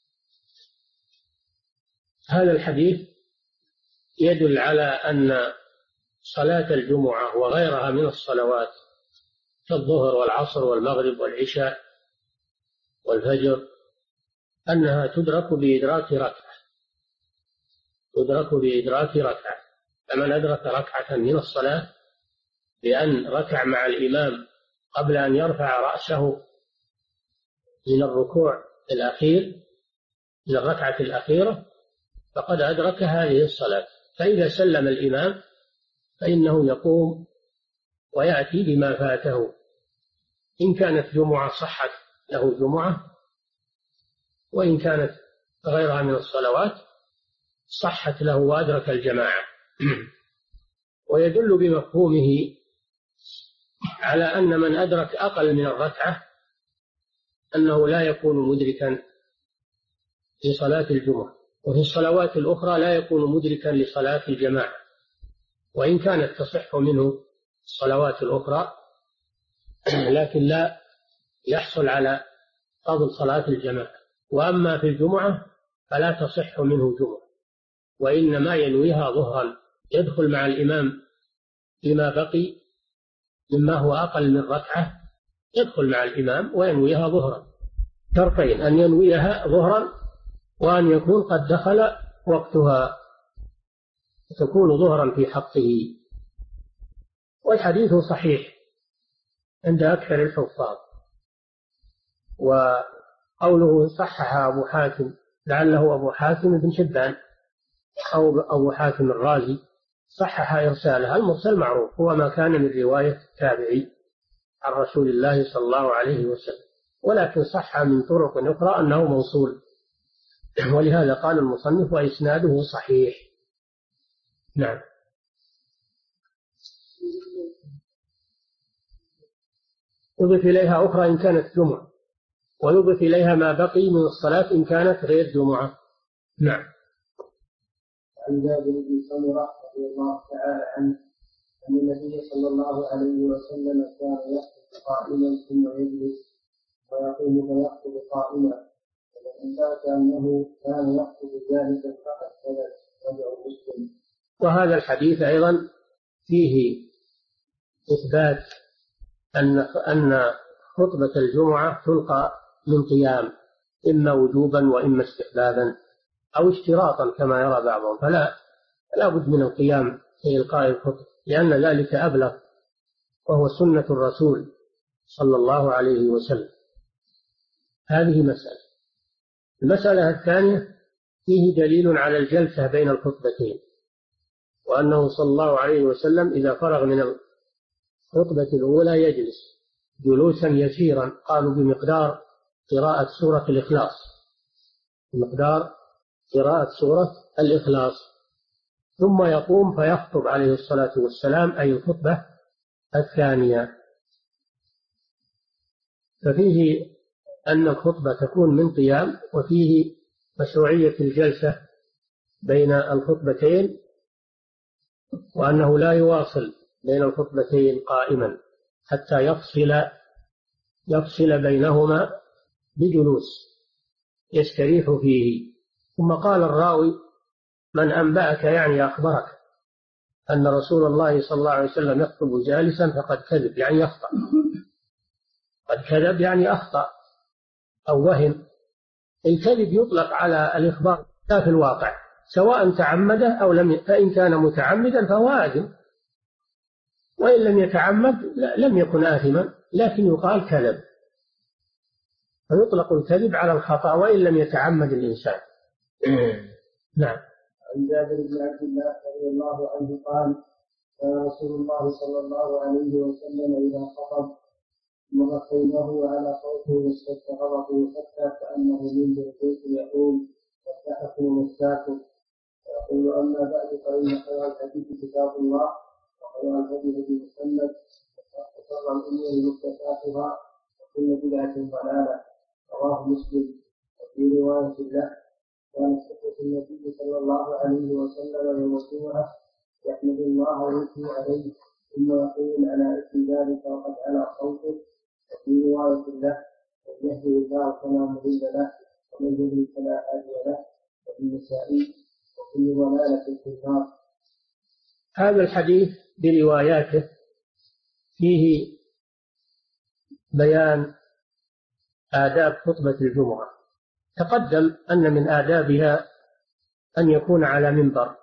هذا الحديث يدل على أن صلاة الجمعة وغيرها من الصلوات كالظهر والعصر والمغرب والعشاء والفجر أنها تدرك بإدراك ركعة، تدرك بإدراك ركعة. فمن أدرك ركعة من الصلاة بأن ركع مع الإمام قبل أن يرفع رأسه من الركوع الأخير من الركعة الأخيرة فقد أدرك هذه الصلاة. فإذا سلم الإمام فإنه يقوم ويأتي بما فاته، إن كانت جمعة صحت له جمعة، وإن كانت غيرها من الصلوات صحت له وأدرك الجماعة. ويدل بمفهومه على أن من أدرك أقل من الركعة أنه لا يكون مدركا لصلاة الجمعة، وفي الصلوات الأخرى لا يكون مدركا لصلاة الجماعة، وإن كانت تصح منه الصلوات الأخرى لكن لا يحصل على فضل صلاة الجماعة. وأما في الجمعة فلا تصح منه جمعة، وإنما ينويها ظهرا، يدخل مع الإمام فيما بقي مما هو أقل من ركعة، يدخل مع الإمام وينويها ظهرا، شرطين: أن ينويها ظهرا وأن يكون قد دخل وقتها، تكون ظهرا في حقه. والحديث صحيح عند أكثر الحفاظ. وقوله صحح أبو حاتم لعله أبو حاتم بن حبان أو أبو حاتم الرازي صحح إرساله. المرسل معروف هو ما كان من رواية التابعي عن رسول الله صلى الله عليه وسلم، ولكن صح من طرق أخرى أنه موصول، ولهذا قال المصنف وإسناده صحيح. نعم. يضيف إليها أخرى إن كانت جمعة، ويضيف إليها ما بقي من الصلاة إن كانت غير جمعة. نعم. عن جابر بن سمرة رضي الله تعالى عنه أن النبي صلى الله عليه وسلم كان يخطب قائما ثم يجلس ويقوم فيخطب قائما، ومن ذاك أنه كان يخطب جالسا فقد كذب. رجع مسلم. وهذا الحديث أيضا فيه إثبات أن خطبة الجمعة تلقى من قيام، إما وجوبا وإما استحبابا أو اشتراطا كما يرى بعضهم، فلا بد من القيام في إلقاء الخطبة، لأن ذلك أبلغ وهو سنة الرسول صلى الله عليه وسلم. هذه مسألة. المسألة الثانية فيه دليل على الجلسة بين الخطبتين، وأنه صلى الله عليه وسلم إذا فرغ من الخطبة الأولى يجلس جلوسا يسيرا، قالوا بمقدار قراءة سورة الإخلاص، بمقدار قراءة سورة الإخلاص، ثم يقوم فيخطب عليه الصلاة والسلام، أي الخطبة الثانية. ففيه أن الخطبة تكون من قيام، وفيه مشروعية الجلسة بين الخطبتين، وأنه لا يواصل بين الخطبتين قائما حتى يفصل بينهما بجلوس يستريح فيه. ثم قال الراوي: من أنبأك يعني أخبرك أن رسول الله صلى الله عليه وسلم يخطب جالسا فقد كذب، يعني يخطأ. قد كذب يعني أخطأ أو وهم. الكذب يطلق على الإخبار لا في الواقع، سواء تعمده أو لم، فإن كان متعمدا فهو آثم، وإن لم يتعمد لم يكن آثما، لكن يقال كذب، فيطلق الكذب على الخطأ وإن لم يتعمد الإنسان. نعم. عن جابر بن عبد الله رضي الله عنه قال: كان رسول الله صلى الله عليه وسلم إذا خطب مر خيمه على صوته واستد غضبه حتى كأنه منذر البيت يقول: واتقوا ومساكم. ويقول: أما بعد فإن خير الحديث كتاب الله، وخير الهدي هدي محمد، وشر الأمور محدثاتها، وكل بدعة ضلالة. رواه مسلم. وفي رواية له: كانت خطبة النبي صلى الله عليه وسلم يوم الجمعة يحمد الله ويثني عليه، ثم يقول على إثر ذلك وقد على صوته. وفي رواية له: من يهدي الله فلا مضل له، ومن يضلل فلا هادي له. وفي النسائي: وكل ضلالة في النار. هذا الحديث برواياته فيه بيان آداب خطبة الجمعة. تقدم أن من آدابها أن يكون على منبر،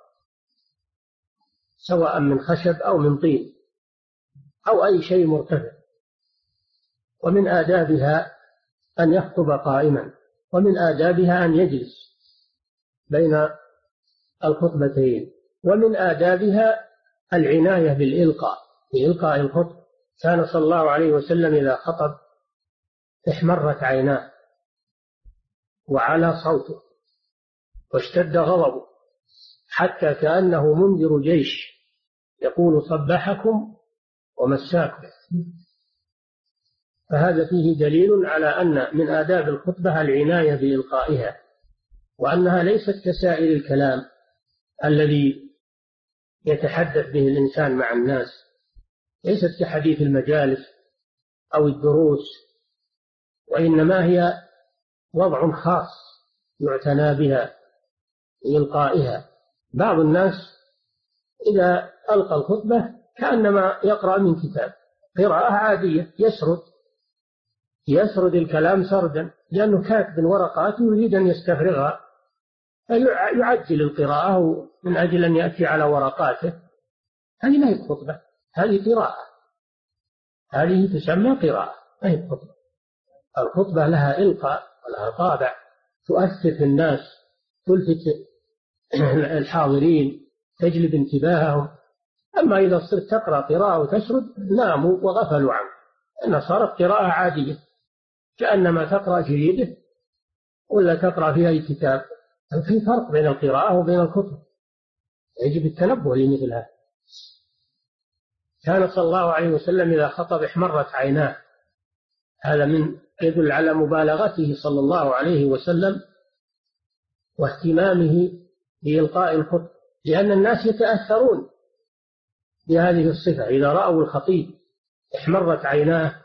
سواء من خشب أو من طين أو أي شيء مرتفع، ومن آدابها أن يخطب قائما، ومن آدابها أن يجلس بين الخطبتين، ومن آدابها العناية بالإلقاء، بإلقاء الخطب. كان صلى الله عليه وسلم إذا خطب احمرت عيناه وعلى صوته واشتد غضبه حتى كأنه منذر جيش يقول: صبحكم ومساكم. فهذا فيه دليل على أن من آداب الخطبة العناية بإلقائها، وأنها ليست كسائر الكلام الذي يتحدث به الإنسان مع الناس، ليست كحديث المجالس أو الدروس، وإنما هي وضع خاص يعتنى بها بإلقائها. بعض الناس إذا ألقى الخطبة كأنما يقرأ من كتاب، قراءة عادية، يسرد الكلام سردا، لأنه كاتب ورقات يريد أن يستفرغها، فيعجل القراءة من أجل أن يأتي على ورقاته. هذه ما هي خطبة، هذه قراءة، هذه تسمى قراءة، ما هي خطبة. الخطبة لها إلقاء ولها طابع، تؤثر في الناس، تلفت الحاضرين، تجلب انتباههم. أما إذا صرت تقرأ قراءة وتسرد ناموا وغفلوا عنه، أنها صارت قراءة عادية كأنما تقرأ جريدة ولا تقرأ في أي كتاب. في فرق بين القراءة وبين الخطبة، يجب التنبه لمثل هذا. كان صلى الله عليه وسلم إذا خطب احمرت عيناه، هذا من يدل على مبالغته صلى الله عليه وسلم واهتمامه بإلقاء الخطبة، لأن الناس يتأثرون بهذه الصفة. إذا رأوا الخطيب احمرت عيناه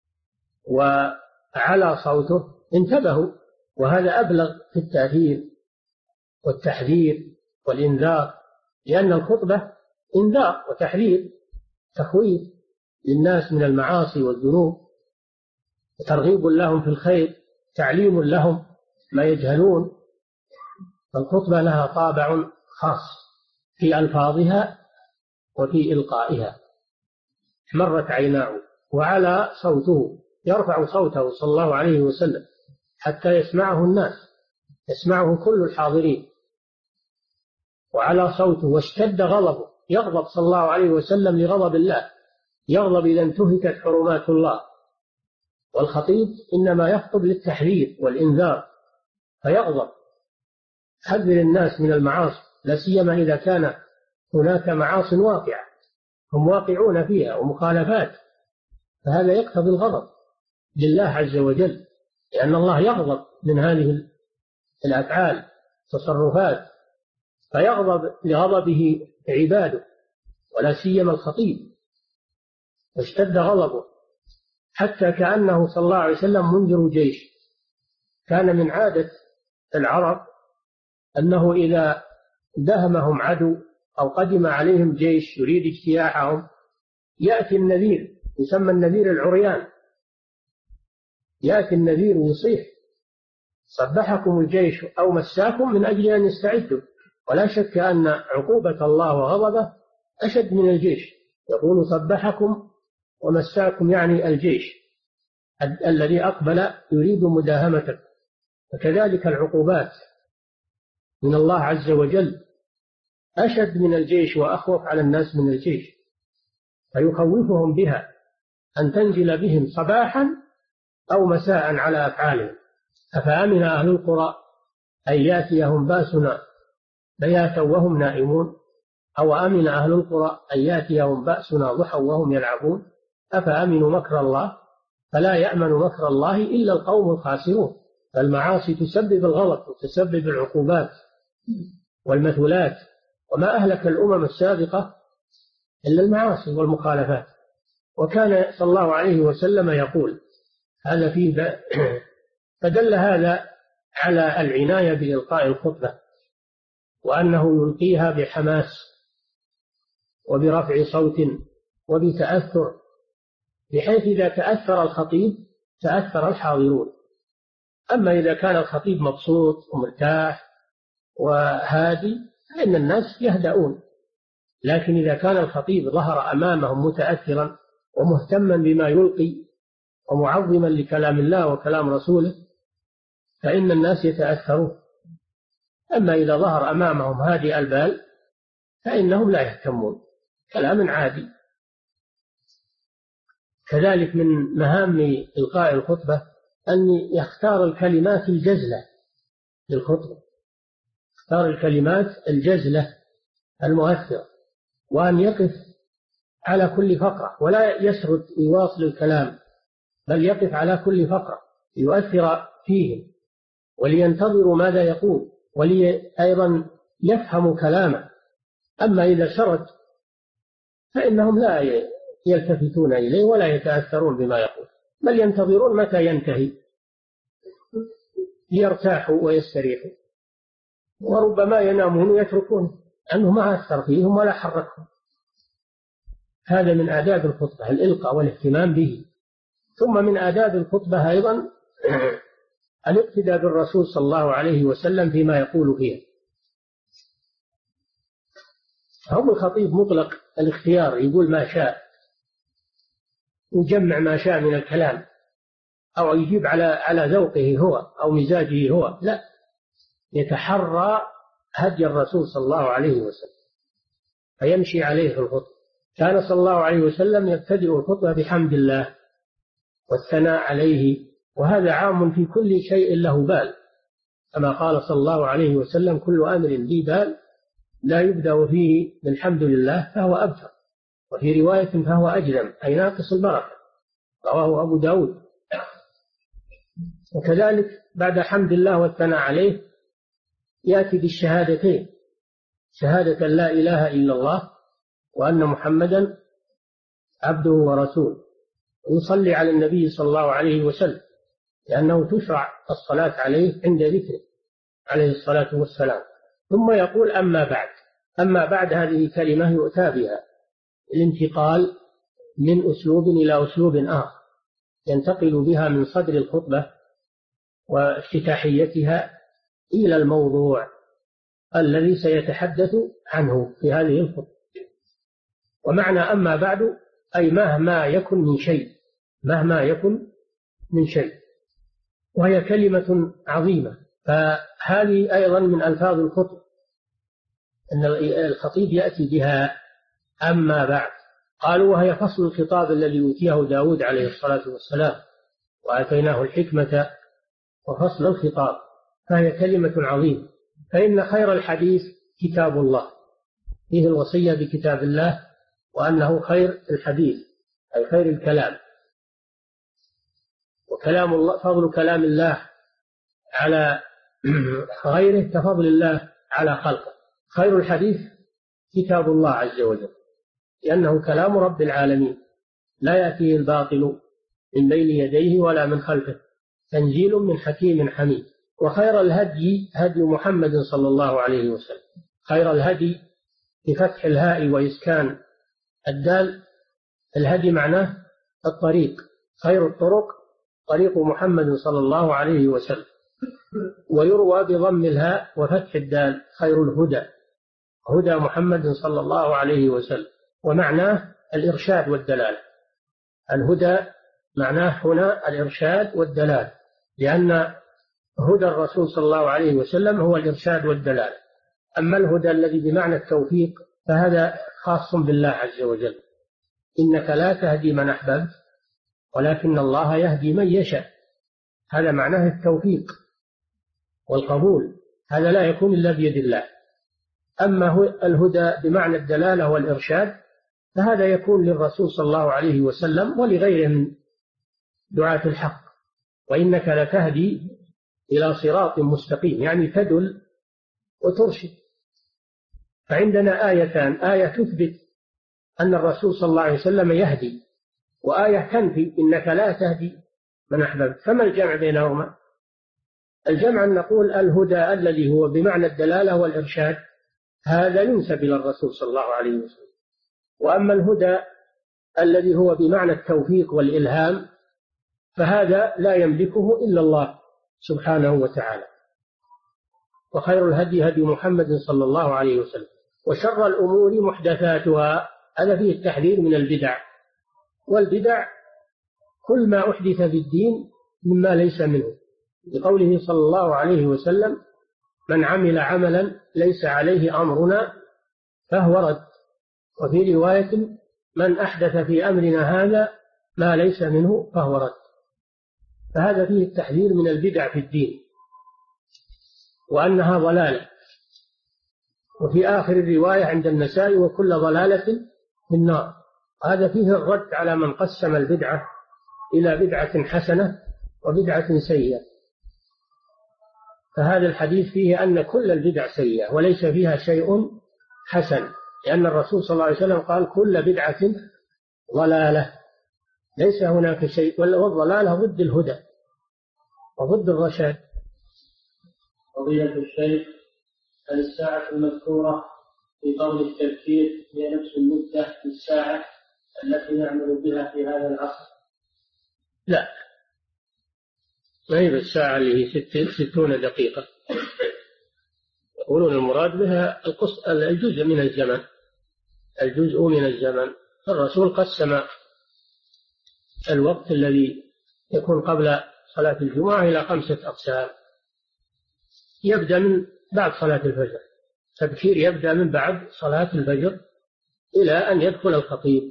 وعلى صوته انتبهوا، وهذا أبلغ في التأثير والتحذير والإنذار، لأن الخطبة إنذار وتحذير، تخويف للناس من المعاصي والذنوب، وترغيب لهم في الخير، تعليم لهم ما يجهلون. فالخطبة لها طابع خاص في ألفاظها وفي إلقائها. مرت عيناه وعلى صوته، يرفع صوته صلى الله عليه وسلم حتى يسمعه الناس، يسمعه كل الحاضرين، وعلى صوته، واشتد غضبه، يغضب صلى الله عليه وسلم لغضب الله، يغضب إذا انتهكت حرمات الله. والخطيب إنما يخطب للتحذير والإنذار، فيغضب، حذر الناس من المعاصي، لا سيما إذا كان هناك معاصي واقعة هم واقعون فيها ومخالفات، فهذا يقتضي الغضب لله عز وجل، لأن الله يغضب من هذه الأفعال تصرفات، فيغضب لغضبه عباده ولا سيما الخطيب. اشتد غضبه حتى كأنه صلى الله عليه وسلم منذر جيش. كان من عادة العرب أنه إذا دهمهم عدو أو قدم عليهم جيش يريد اجتياحهم يأتي النذير، يسمى النذير العريان، يأتي النذير ويصيح: صبحكم الجيش أو مساكم، من أجل أن يستعدوا. ولا شك أن عقوبة الله وغضبه أشد من الجيش. يقول: صبحكم ومساكم، يعني الجيش الذي أقبل يريد مداهمتك. وكذلك العقوبات من الله عز وجل أشد من الجيش وأخوف على الناس من الجيش، فيخوفهم بها أن تنزل بهم صباحا أو مساء على أفعالهم. أفأمن أهل القرى أن يأتيهم باسنا بياتا وهم نائمون، أو أمن أهل القرى أن يأتيهم بأسنا ضحى وهم يلعبون، أفأمنوا مكر الله فلا يأمن مكر الله إلا القوم الخاسرون. فالمعاصي تسبب الغضب وتسبب العقوبات والمثلات، وما أهلك الأمم السابقة إلا المعاصي والمخالفات. وكان صلى الله عليه وسلم يقول هذا فيه فدل هذا على العناية بإلقاء الخطبة، وأنه يلقيها بحماس وبرفع صوت وبتأثر، بحيث إذا تأثر الخطيب تأثر الحاضرون. أما إذا كان الخطيب مبسوط ومرتاح وهادي فإن الناس يهدؤون، لكن إذا كان الخطيب ظهر أمامهم متأثرا ومهتما بما يلقي ومعظما لكلام الله وكلام رسوله فإن الناس يتأثرون. أما إذا ظهر أمامهم هادئ البال فإنهم لا يهتمون، كلام عادي. كذلك من مهام إلقاء الخطبة أن يختار الكلمات الجزلة للخطبة، يختار الكلمات الجزلة المؤثرة، وأن يقف على كل فقرة ولا يسرد ويواصل الكلام، بل يقف على كل فقرة يؤثر فيهم ولينتظروا ماذا يقول، أيضا يفهموا كلامه. أما إذا سرد فإنهم لا يلتفتون إليه ولا يتأثرون بما يقول، بل ينتظرون متى ينتهي ليرتاحوا ويستريحوا، وربما ينامون ويتركون أنه ما أثر فيهم ولا حركهم. هذا من آداب الخطبة الإلقاء والاهتمام به. ثم من آداب الخطبة أيضا الاقتداء بالرسول صلى الله عليه وسلم فيما يقول فيها. هم الخطيب مطلق الاختيار، يقول ما شاء، يجمع ما شاء من الكلام، أو يجيب على ذوقه هو أو مزاجه هو، لا، يتحرى هدي الرسول صلى الله عليه وسلم فيمشي عليه في الخطبة. كان صلى الله عليه وسلم يبتدئ الخطبة بحمد الله والثناء عليه، وهذا عام في كل شيء له بال، كما قال صلى الله عليه وسلم: كل أمر ذي بال لا يبدأ فيه بالحمد لله فهو أبتر، وفي رواية فهو أجلم، أي ناقص البركة، رواه أبو داود. وكذلك بعد حمد الله والثناء عليه يأتي بالشهادتين: شهادة لا إله إلا الله وأن محمدا عبده ورسوله، ويصلي على النبي صلى الله عليه وسلم، لأنه تشرع الصلاة عليه عند ذكره عليه الصلاة والسلام. ثم يقول: أما بعد. أما بعد هذه كلمة يؤتى بها الانتقال من أسلوب إلى أسلوب آخر، ينتقل بها من صدر الخطبة وافتتاحيتها إلى الموضوع الذي سيتحدث عنه في هذه الخطبة. ومعنى أما بعد أي مهما يكن من شيء، مهما يكن من شيء، وهي كلمة عظيمة. فهذه أيضا من ألفاظ الخطب، أن الخطيب يأتي بها أما بعد. قالوا وهي فصل الخطاب الذي أوتيه داود عليه الصلاة والسلام، وآتيناه الحكمة وفصل الخطاب، فهي كلمة عظيمة. فإن خير الحديث كتاب الله، فيه الوصية بكتاب الله وأنه خير الحديث أي خير الكلام. وكلام الله، فضل كلام الله على غيره كفضل الله على خلقه. خير الحديث كتاب الله عز وجل، لأنه كلام رب العالمين لا يأتيه الباطل من بين يديه ولا من خلفه، تنزيل من حكيم حميد. وخير الهدي هدي محمد صلى الله عليه وسلم. خير الهدي بفتح الهاء وإسكان الدال، الهدي معناه الطريق، خير الطرق طريق محمد صلى الله عليه وسلم. ويروى بضم الهاء وفتح الدال خير الهدى، هدى محمد صلى الله عليه وسلم. ومعناه الإرشاد والدلالة. الهدى معناه هنا الإرشاد والدلالة، لأن هدى الرسول صلى الله عليه وسلم هو الإرشاد والدلالة. أما الهدى الذي بمعنى التوفيق فهذا خاص بالله عز وجل. إنك لا تهدي من أحببت ولكن الله يهدي من يشاء، هذا معناه التوفيق والقبول، هذا لا يكون إلا بيد الله. أما الهدى بمعنى الدلالة والإرشاد فهذا يكون للرسول صلى الله عليه وسلم ولغيره من دعاة الحق. وإنك لتهدي إلى صراط مستقيم، يعني تدل وترشد. فعندنا آيتان، آية تثبت أن الرسول صلى الله عليه وسلم يهدي، وآية تنفي إنك لا تهدي من أحببت. فما الجمع بينهما؟ الجمع أن نقول الهدى الذي هو بمعنى الدلالة والإرشاد هذا ينسب إلى الرسول صلى الله عليه وسلم. وأما الهدى الذي هو بمعنى التوفيق والإلهام فهذا لا يملكه إلا الله سبحانه وتعالى. وخير الهدي هدي محمد صلى الله عليه وسلم، وشر الأمور محدثاتها، هذا فيه التحذير من البدع. والبدع كل ما أحدث في الدين مما ليس منه، لقوله صلى الله عليه وسلم من عمل عملا ليس عليه أمرنا فهو رد. وفي رواية من أحدث في أمرنا هذا ما ليس منه فهو رد. فهذا فيه التحذير من البدع في الدين وأنها ضلالة. وفي آخر الرواية عند النسائي وكل ضلالة في النار. هذا فيه الرد على من قسم البدعة إلى بدعة حسنة وبدعة سيئة. فهذا الحديث فيه أن كل البدع سيئة وليس فيها شيء حسن، لأن الرسول صلى الله عليه وسلم قال كل بدعة ضلالة، ليس هناك شيء، والضلالة ضد الهدى وضد الرشاد. فضيلة الشيخ، هل الساعة المذكورة في قول التذكير هي نفس المدة للساعة التي نعمل بها في هذا العصر؟ لا، ما هي بالساعة اللي هي 60 دقيقة. يقولون المراد بها الجزء من الزمن، الجزء من الزمن. الرسول قسم الوقت الذي يكون قبل صلاة الجمعة إلى 5 أقسام. يبدأ من بعد صلاة الفجر، تبكير يبدأ من بعد صلاة الفجر إلى أن يدخل الخطيب،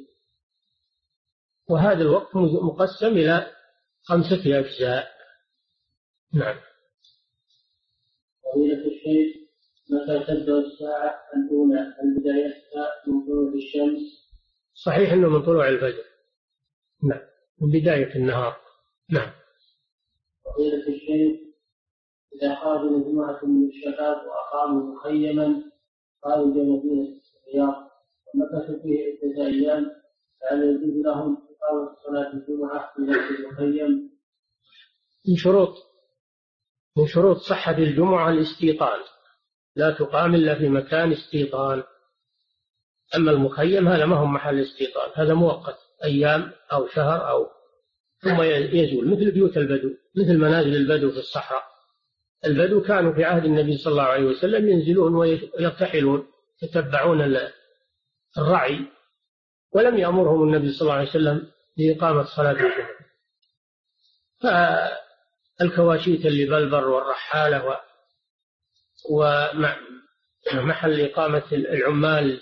وهذا الوقت مقسم إلى 5 أجزاء. نعم. فضيلة الشيخ، متى تبدأ الساعة الأولى؟ هل بدايتها من طلوع الشمس؟ صحيح أنه من طلوع الفجر، نعم، من بداية النهار. نعم. فضيلة الشيخ، إذا خرج مجموعة من الشباب وأقاموا مخيما خارج مدينة الرياض ومكثوا فيه 6 أيام، فهل يجوز لهم إقامة صلاة الجمعة في نفس المخيم؟ من شروط صحة الجمعة الاستيطان، لا تقام إلا في مكان استيطان. أما المخيم هذا ما هو محل استيطان، هذا مؤقت أيام أو شهر أو ثم يزول، مثل بيوت البدو، مثل منازل البدو في الصحراء. البدو كانوا في عهد النبي صلى الله عليه وسلم ينزلون ويرتحلون، يتبعون الرعي ولم يأمرهم النبي صلى الله عليه وسلم بإقامة صلاة الجمعة. فالكواشيت اللي بالبر والرحالة ومحل إقامة العمال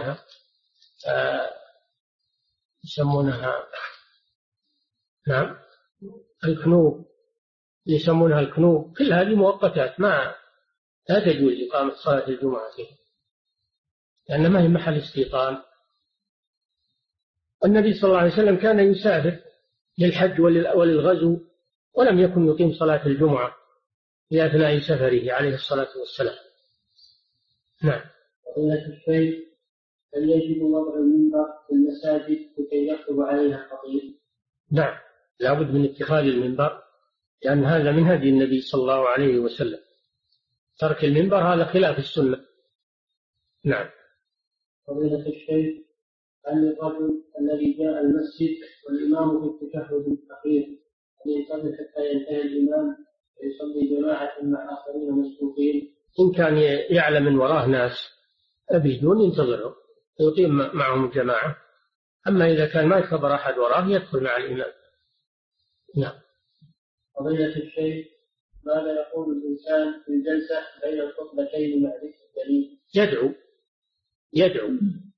يسمونها نعم الكنوب، يسمونها الكنوب، كل هذه مؤقتات لا تجوز إقامة صلاة الجمعة فيها لأن ما هي محل استيطان. النبي صلى الله عليه وسلم كان يسافر للحج وللغزو ولم يكن يقيم صلاة الجمعة في أثناء سفره عليه الصلاة والسلام. نعم. فضيلة الشيخ، هل يجب وضع المنبر في المساجد لكي يخطب عليها الخطيب؟ نعم، لا بد من اتخاذ المنبر لأن هذا من هدي النبي صلى الله عليه وسلم. ترك المنبر هذا خلاف السنة. نعم. فضيلة الشيخ، هل الرجل الذي جاء المسجد والإمام في التشهد الأخير أن ينتظر حتى ينتهي الإمام ويصلي جماعة مع آخرين مسبوقين؟ إن كان يعلم من وراه ناس بدون ينتظرهم يقيم معهم جماعة، أما إذا كان ما يخبر أحد وراه يدخل مع الإمام. نعم. فضيلة الشيخ، ماذا يقول الإنسان في الجلسة بين الخطبتين مع ذكر الدليل؟ يدعو.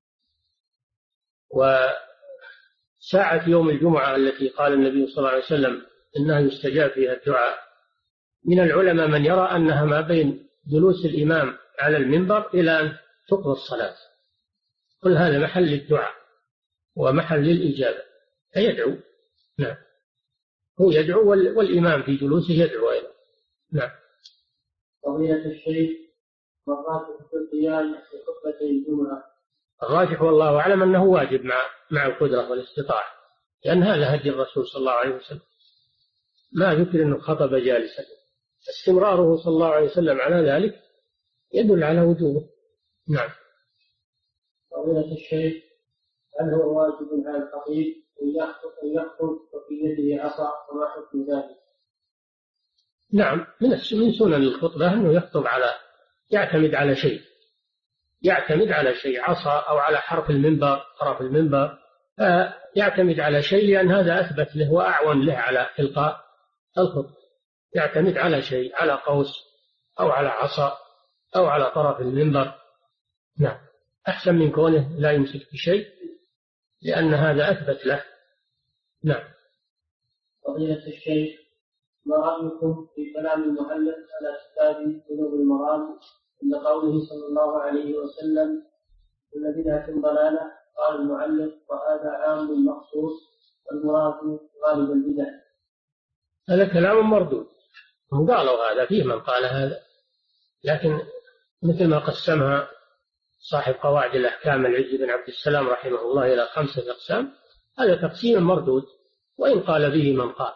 وساعة يوم الجمعة التي قال النبي صلى الله عليه وسلم إنها يستجاب فيها الدعاء، من العلماء من يرى أنها ما بين جلوس الإمام على المنبر إلى أن تقضى الصلاة، كل هذا محل للدعاء ومحل للإجابة فيدعو. نعم، هو يدعو والإمام في جلوسه يدعو أيضا. نعم. فضيلة الشيخ، مرات في القيام في خطبتي الجمعة؟ الراجح والله أعلم أنه واجب مع القدرة والاستطاعة، لأن هذا هدي الرسول صلى الله عليه وسلم، ما ذكر أنه خطب جالسا. استمراره صلى الله عليه وسلم على ذلك يدل على وجوبه. نعم. فضيلة الشيخ، هل هو واجب على الخطيب أن يخطب وفي يده عصا وما حكم ذلك؟ نعم، من سنن الخطبة أنه يخطب يعتمد على شيء عصا أو على طرف المنبر يعتمد على شيء، لأن هذا أثبت له وأعون له على إلقاء الخطبة. يعتمد على شيء، على قوس أو على عصا أو على طرف المنبر. نعم، أحسن من كونه لا يمسك بشيء، لأن هذا أثبت له. نعم. فضيلة الشيخ، ما رأيكم في كلام المؤلف على كتاب بلوغ المرام عند قوله صلى الله عليه وسلم كل بدعة ضلالة؟ قال المؤلف وهذا عام مخصوص والمراد غالب البدع. هذا كلام مردود، هم قالوا هذا، فيه من قال هذا، لكن مثل ما قسمها صاحب قواعد الأحكام العز بن عبد السلام رحمه الله إلى 5 أقسام، هذا تقسيم مردود وإن قال به من قال،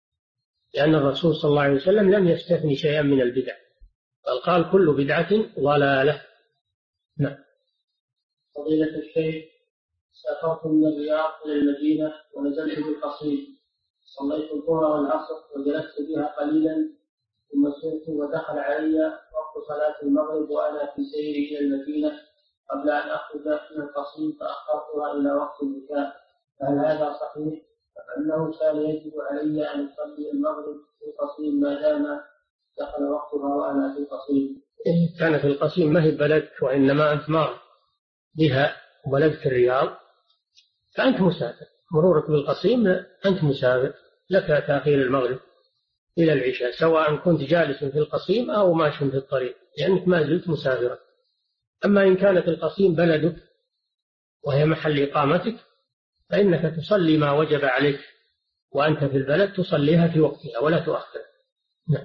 لأن الرسول صلى الله عليه وسلم لم يستثني شيئا من البدع، بل قال كل بدعة ضلالة. نعم. فضيلة الشيخ، سافرت من الرياض إلى المدينة ونزلت بالقصيم، صليت الظهر والعصر وجلست بها قليلا ثم سرت ودخل علي وقت صلاة المغرب وأنا في سيري إلى المدينة قبل أن أخرج من القصيم فأخرتها إلى وقت البكاء، فهل هذا صحيح؟ فإنه كان يجب علي أن أصلي المغرب في القصيم ما دام دخل وقتها وأنا في القصيم. إن كان في القصيم ما هي بلدك وإنما أنت مار بها وبلدك الرياض فأنت مسافر، مرورك بالقصيم أنت مسافر، لك تأخير المغرب إلى العشاء سواء كنت جالس في القصيم أو ماشي في الطريق، لأنك ما زلت مسافرا. أما إن كانت القصيم بلدك وهي محل إقامتك فإنك تصلي ما وجب عليك وأنت في البلد، تصليها في وقتها ولا تؤخر. نعم.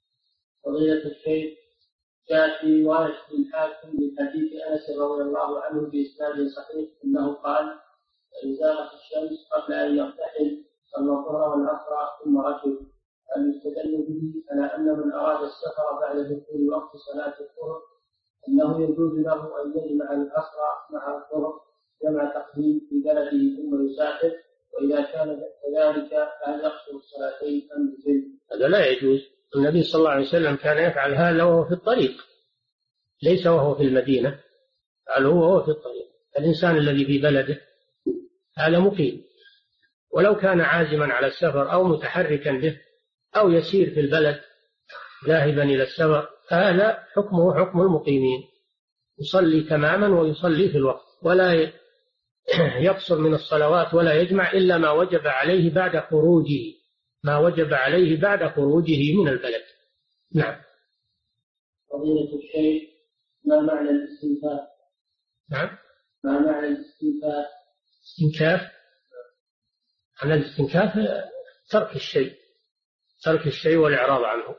فضيلة الشيخ، جاء في رواية الحاكم من حديث أنس رضي الله عنه بإسناد صحيح أنه قال إن زالت الشمس قبل أن يرتحل صلى الظهر والعصر ثم ركب، أن يستدل به على أن من أراد السفر بعد دخول وقت صلاة الظهر أنه يجوز له أن يجمع العصر مع الظهر جمع تقديم في بلده ثم يسافر، وإذا كان كذلك فهل يقصر الصلاتين أم يتم؟ هذا لا يجوز. النبي صلى الله عليه وسلم كان يفعل هذا وهو في الطريق، ليس وهو في المدينة، قال هو في الطريق. الإنسان الذي في بلده هذا مقيم، ولو كان عازما على السفر أو متحركا به أو يسير في البلد ذاهبا إلى السفر، هذا حكمه حكم المقيمين، يصلي تماما ويصلي في الوقت، ولا يقصر من الصلوات ولا يجمع إلا ما وجب عليه بعد خروجه، ما وجب عليه بعد خروجه من البلد. نعم. فضيلة الشيخ، ما معنى الاستنكاف؟ نعم. ما معنى الاستنكاف؟ استنكاف، معنى الاستنكاف ترك الشيء والإعراض عنه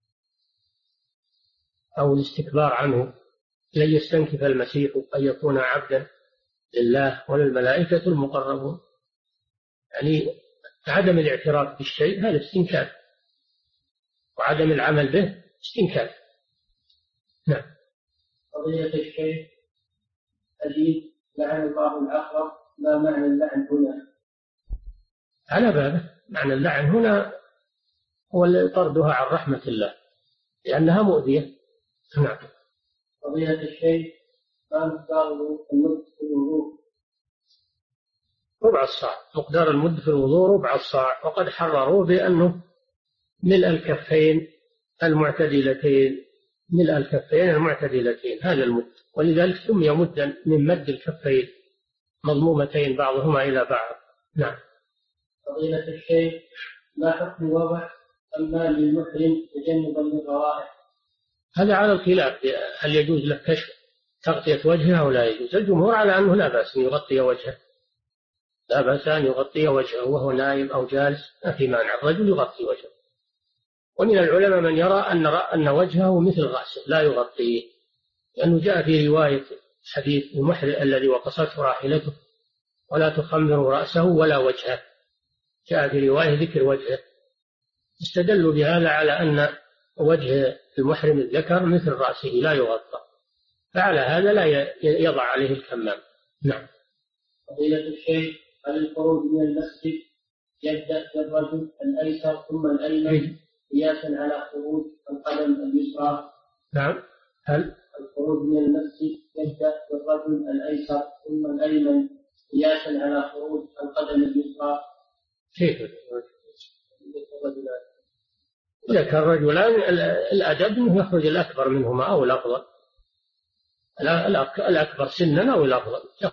أو الاستكبار عنه، لن يستنكف المسيح أن يكون عبدا لله وللملائكة المقربون، يعني عدم الاعتراف بالشيء هذا استنكاف، وعدم العمل به استنكاف. نعم. فضيلة الشيخ، حديث لعن الله العقرب، ما معنى اللعن هنا؟ على بابه، معنى اللعن هنا هو طردها عن رحمة الله لأنها مؤذية. نعم. فضيلة الشيخ، ما مقدار المد في الوضوء؟ ربع الصاع، مقدار المد في الوضوء ربع الصاع، وقد حرروا بأنه ملء الكفين المعتدلتين، ملء الكفين المعتدلتين هذا المد، ولذلك سمي مدا من مد الكفين مضمومتين بعضهما إلى بعض. نعم. فضيلة الشيخ، ما حكم وضع أمام للمحرم تجنبا للروائح؟ هذا على الخلاف، هل يجوز له كشف تغطية وجهه أو لا يجوز؟ الجمهور على أنه لا بأس أن يغطي وجهه، لا بأس أن يغطي وجهه وهو نائم أو جالس، ما في مانع الرجل يغطي وجهه. ومن العلماء من يرى أن وجهه مثل رأسه لا يغطيه، لأنه جاء في رواية حديث المحرم الذي وقصته راحلته ولا تخمر رأسه ولا وجهه، جاء في رواية ذكر وجهه، استدلوا بهذا على أن وجه المحرم الذكر مثل رأسه لا يغطى، فعلى هذا لا يضع عليه الكمام. نعم. فضيلة الشيخ، هل الخروج من المسجد يبدأ بالرجل الأيسر ثم الأيمن قياسا على خروج القدم اليسرى؟ نعم. هل الخروج من المسجد يبدأ بالرجل الأيسر ثم الأيمن قياسا على خروج القدم اليسرى؟ كيف؟ إذا كان الرجلان الأدب أنه يخرج الأكبر منهما أو الأفضل، الأكبر سنا أو الأفضل.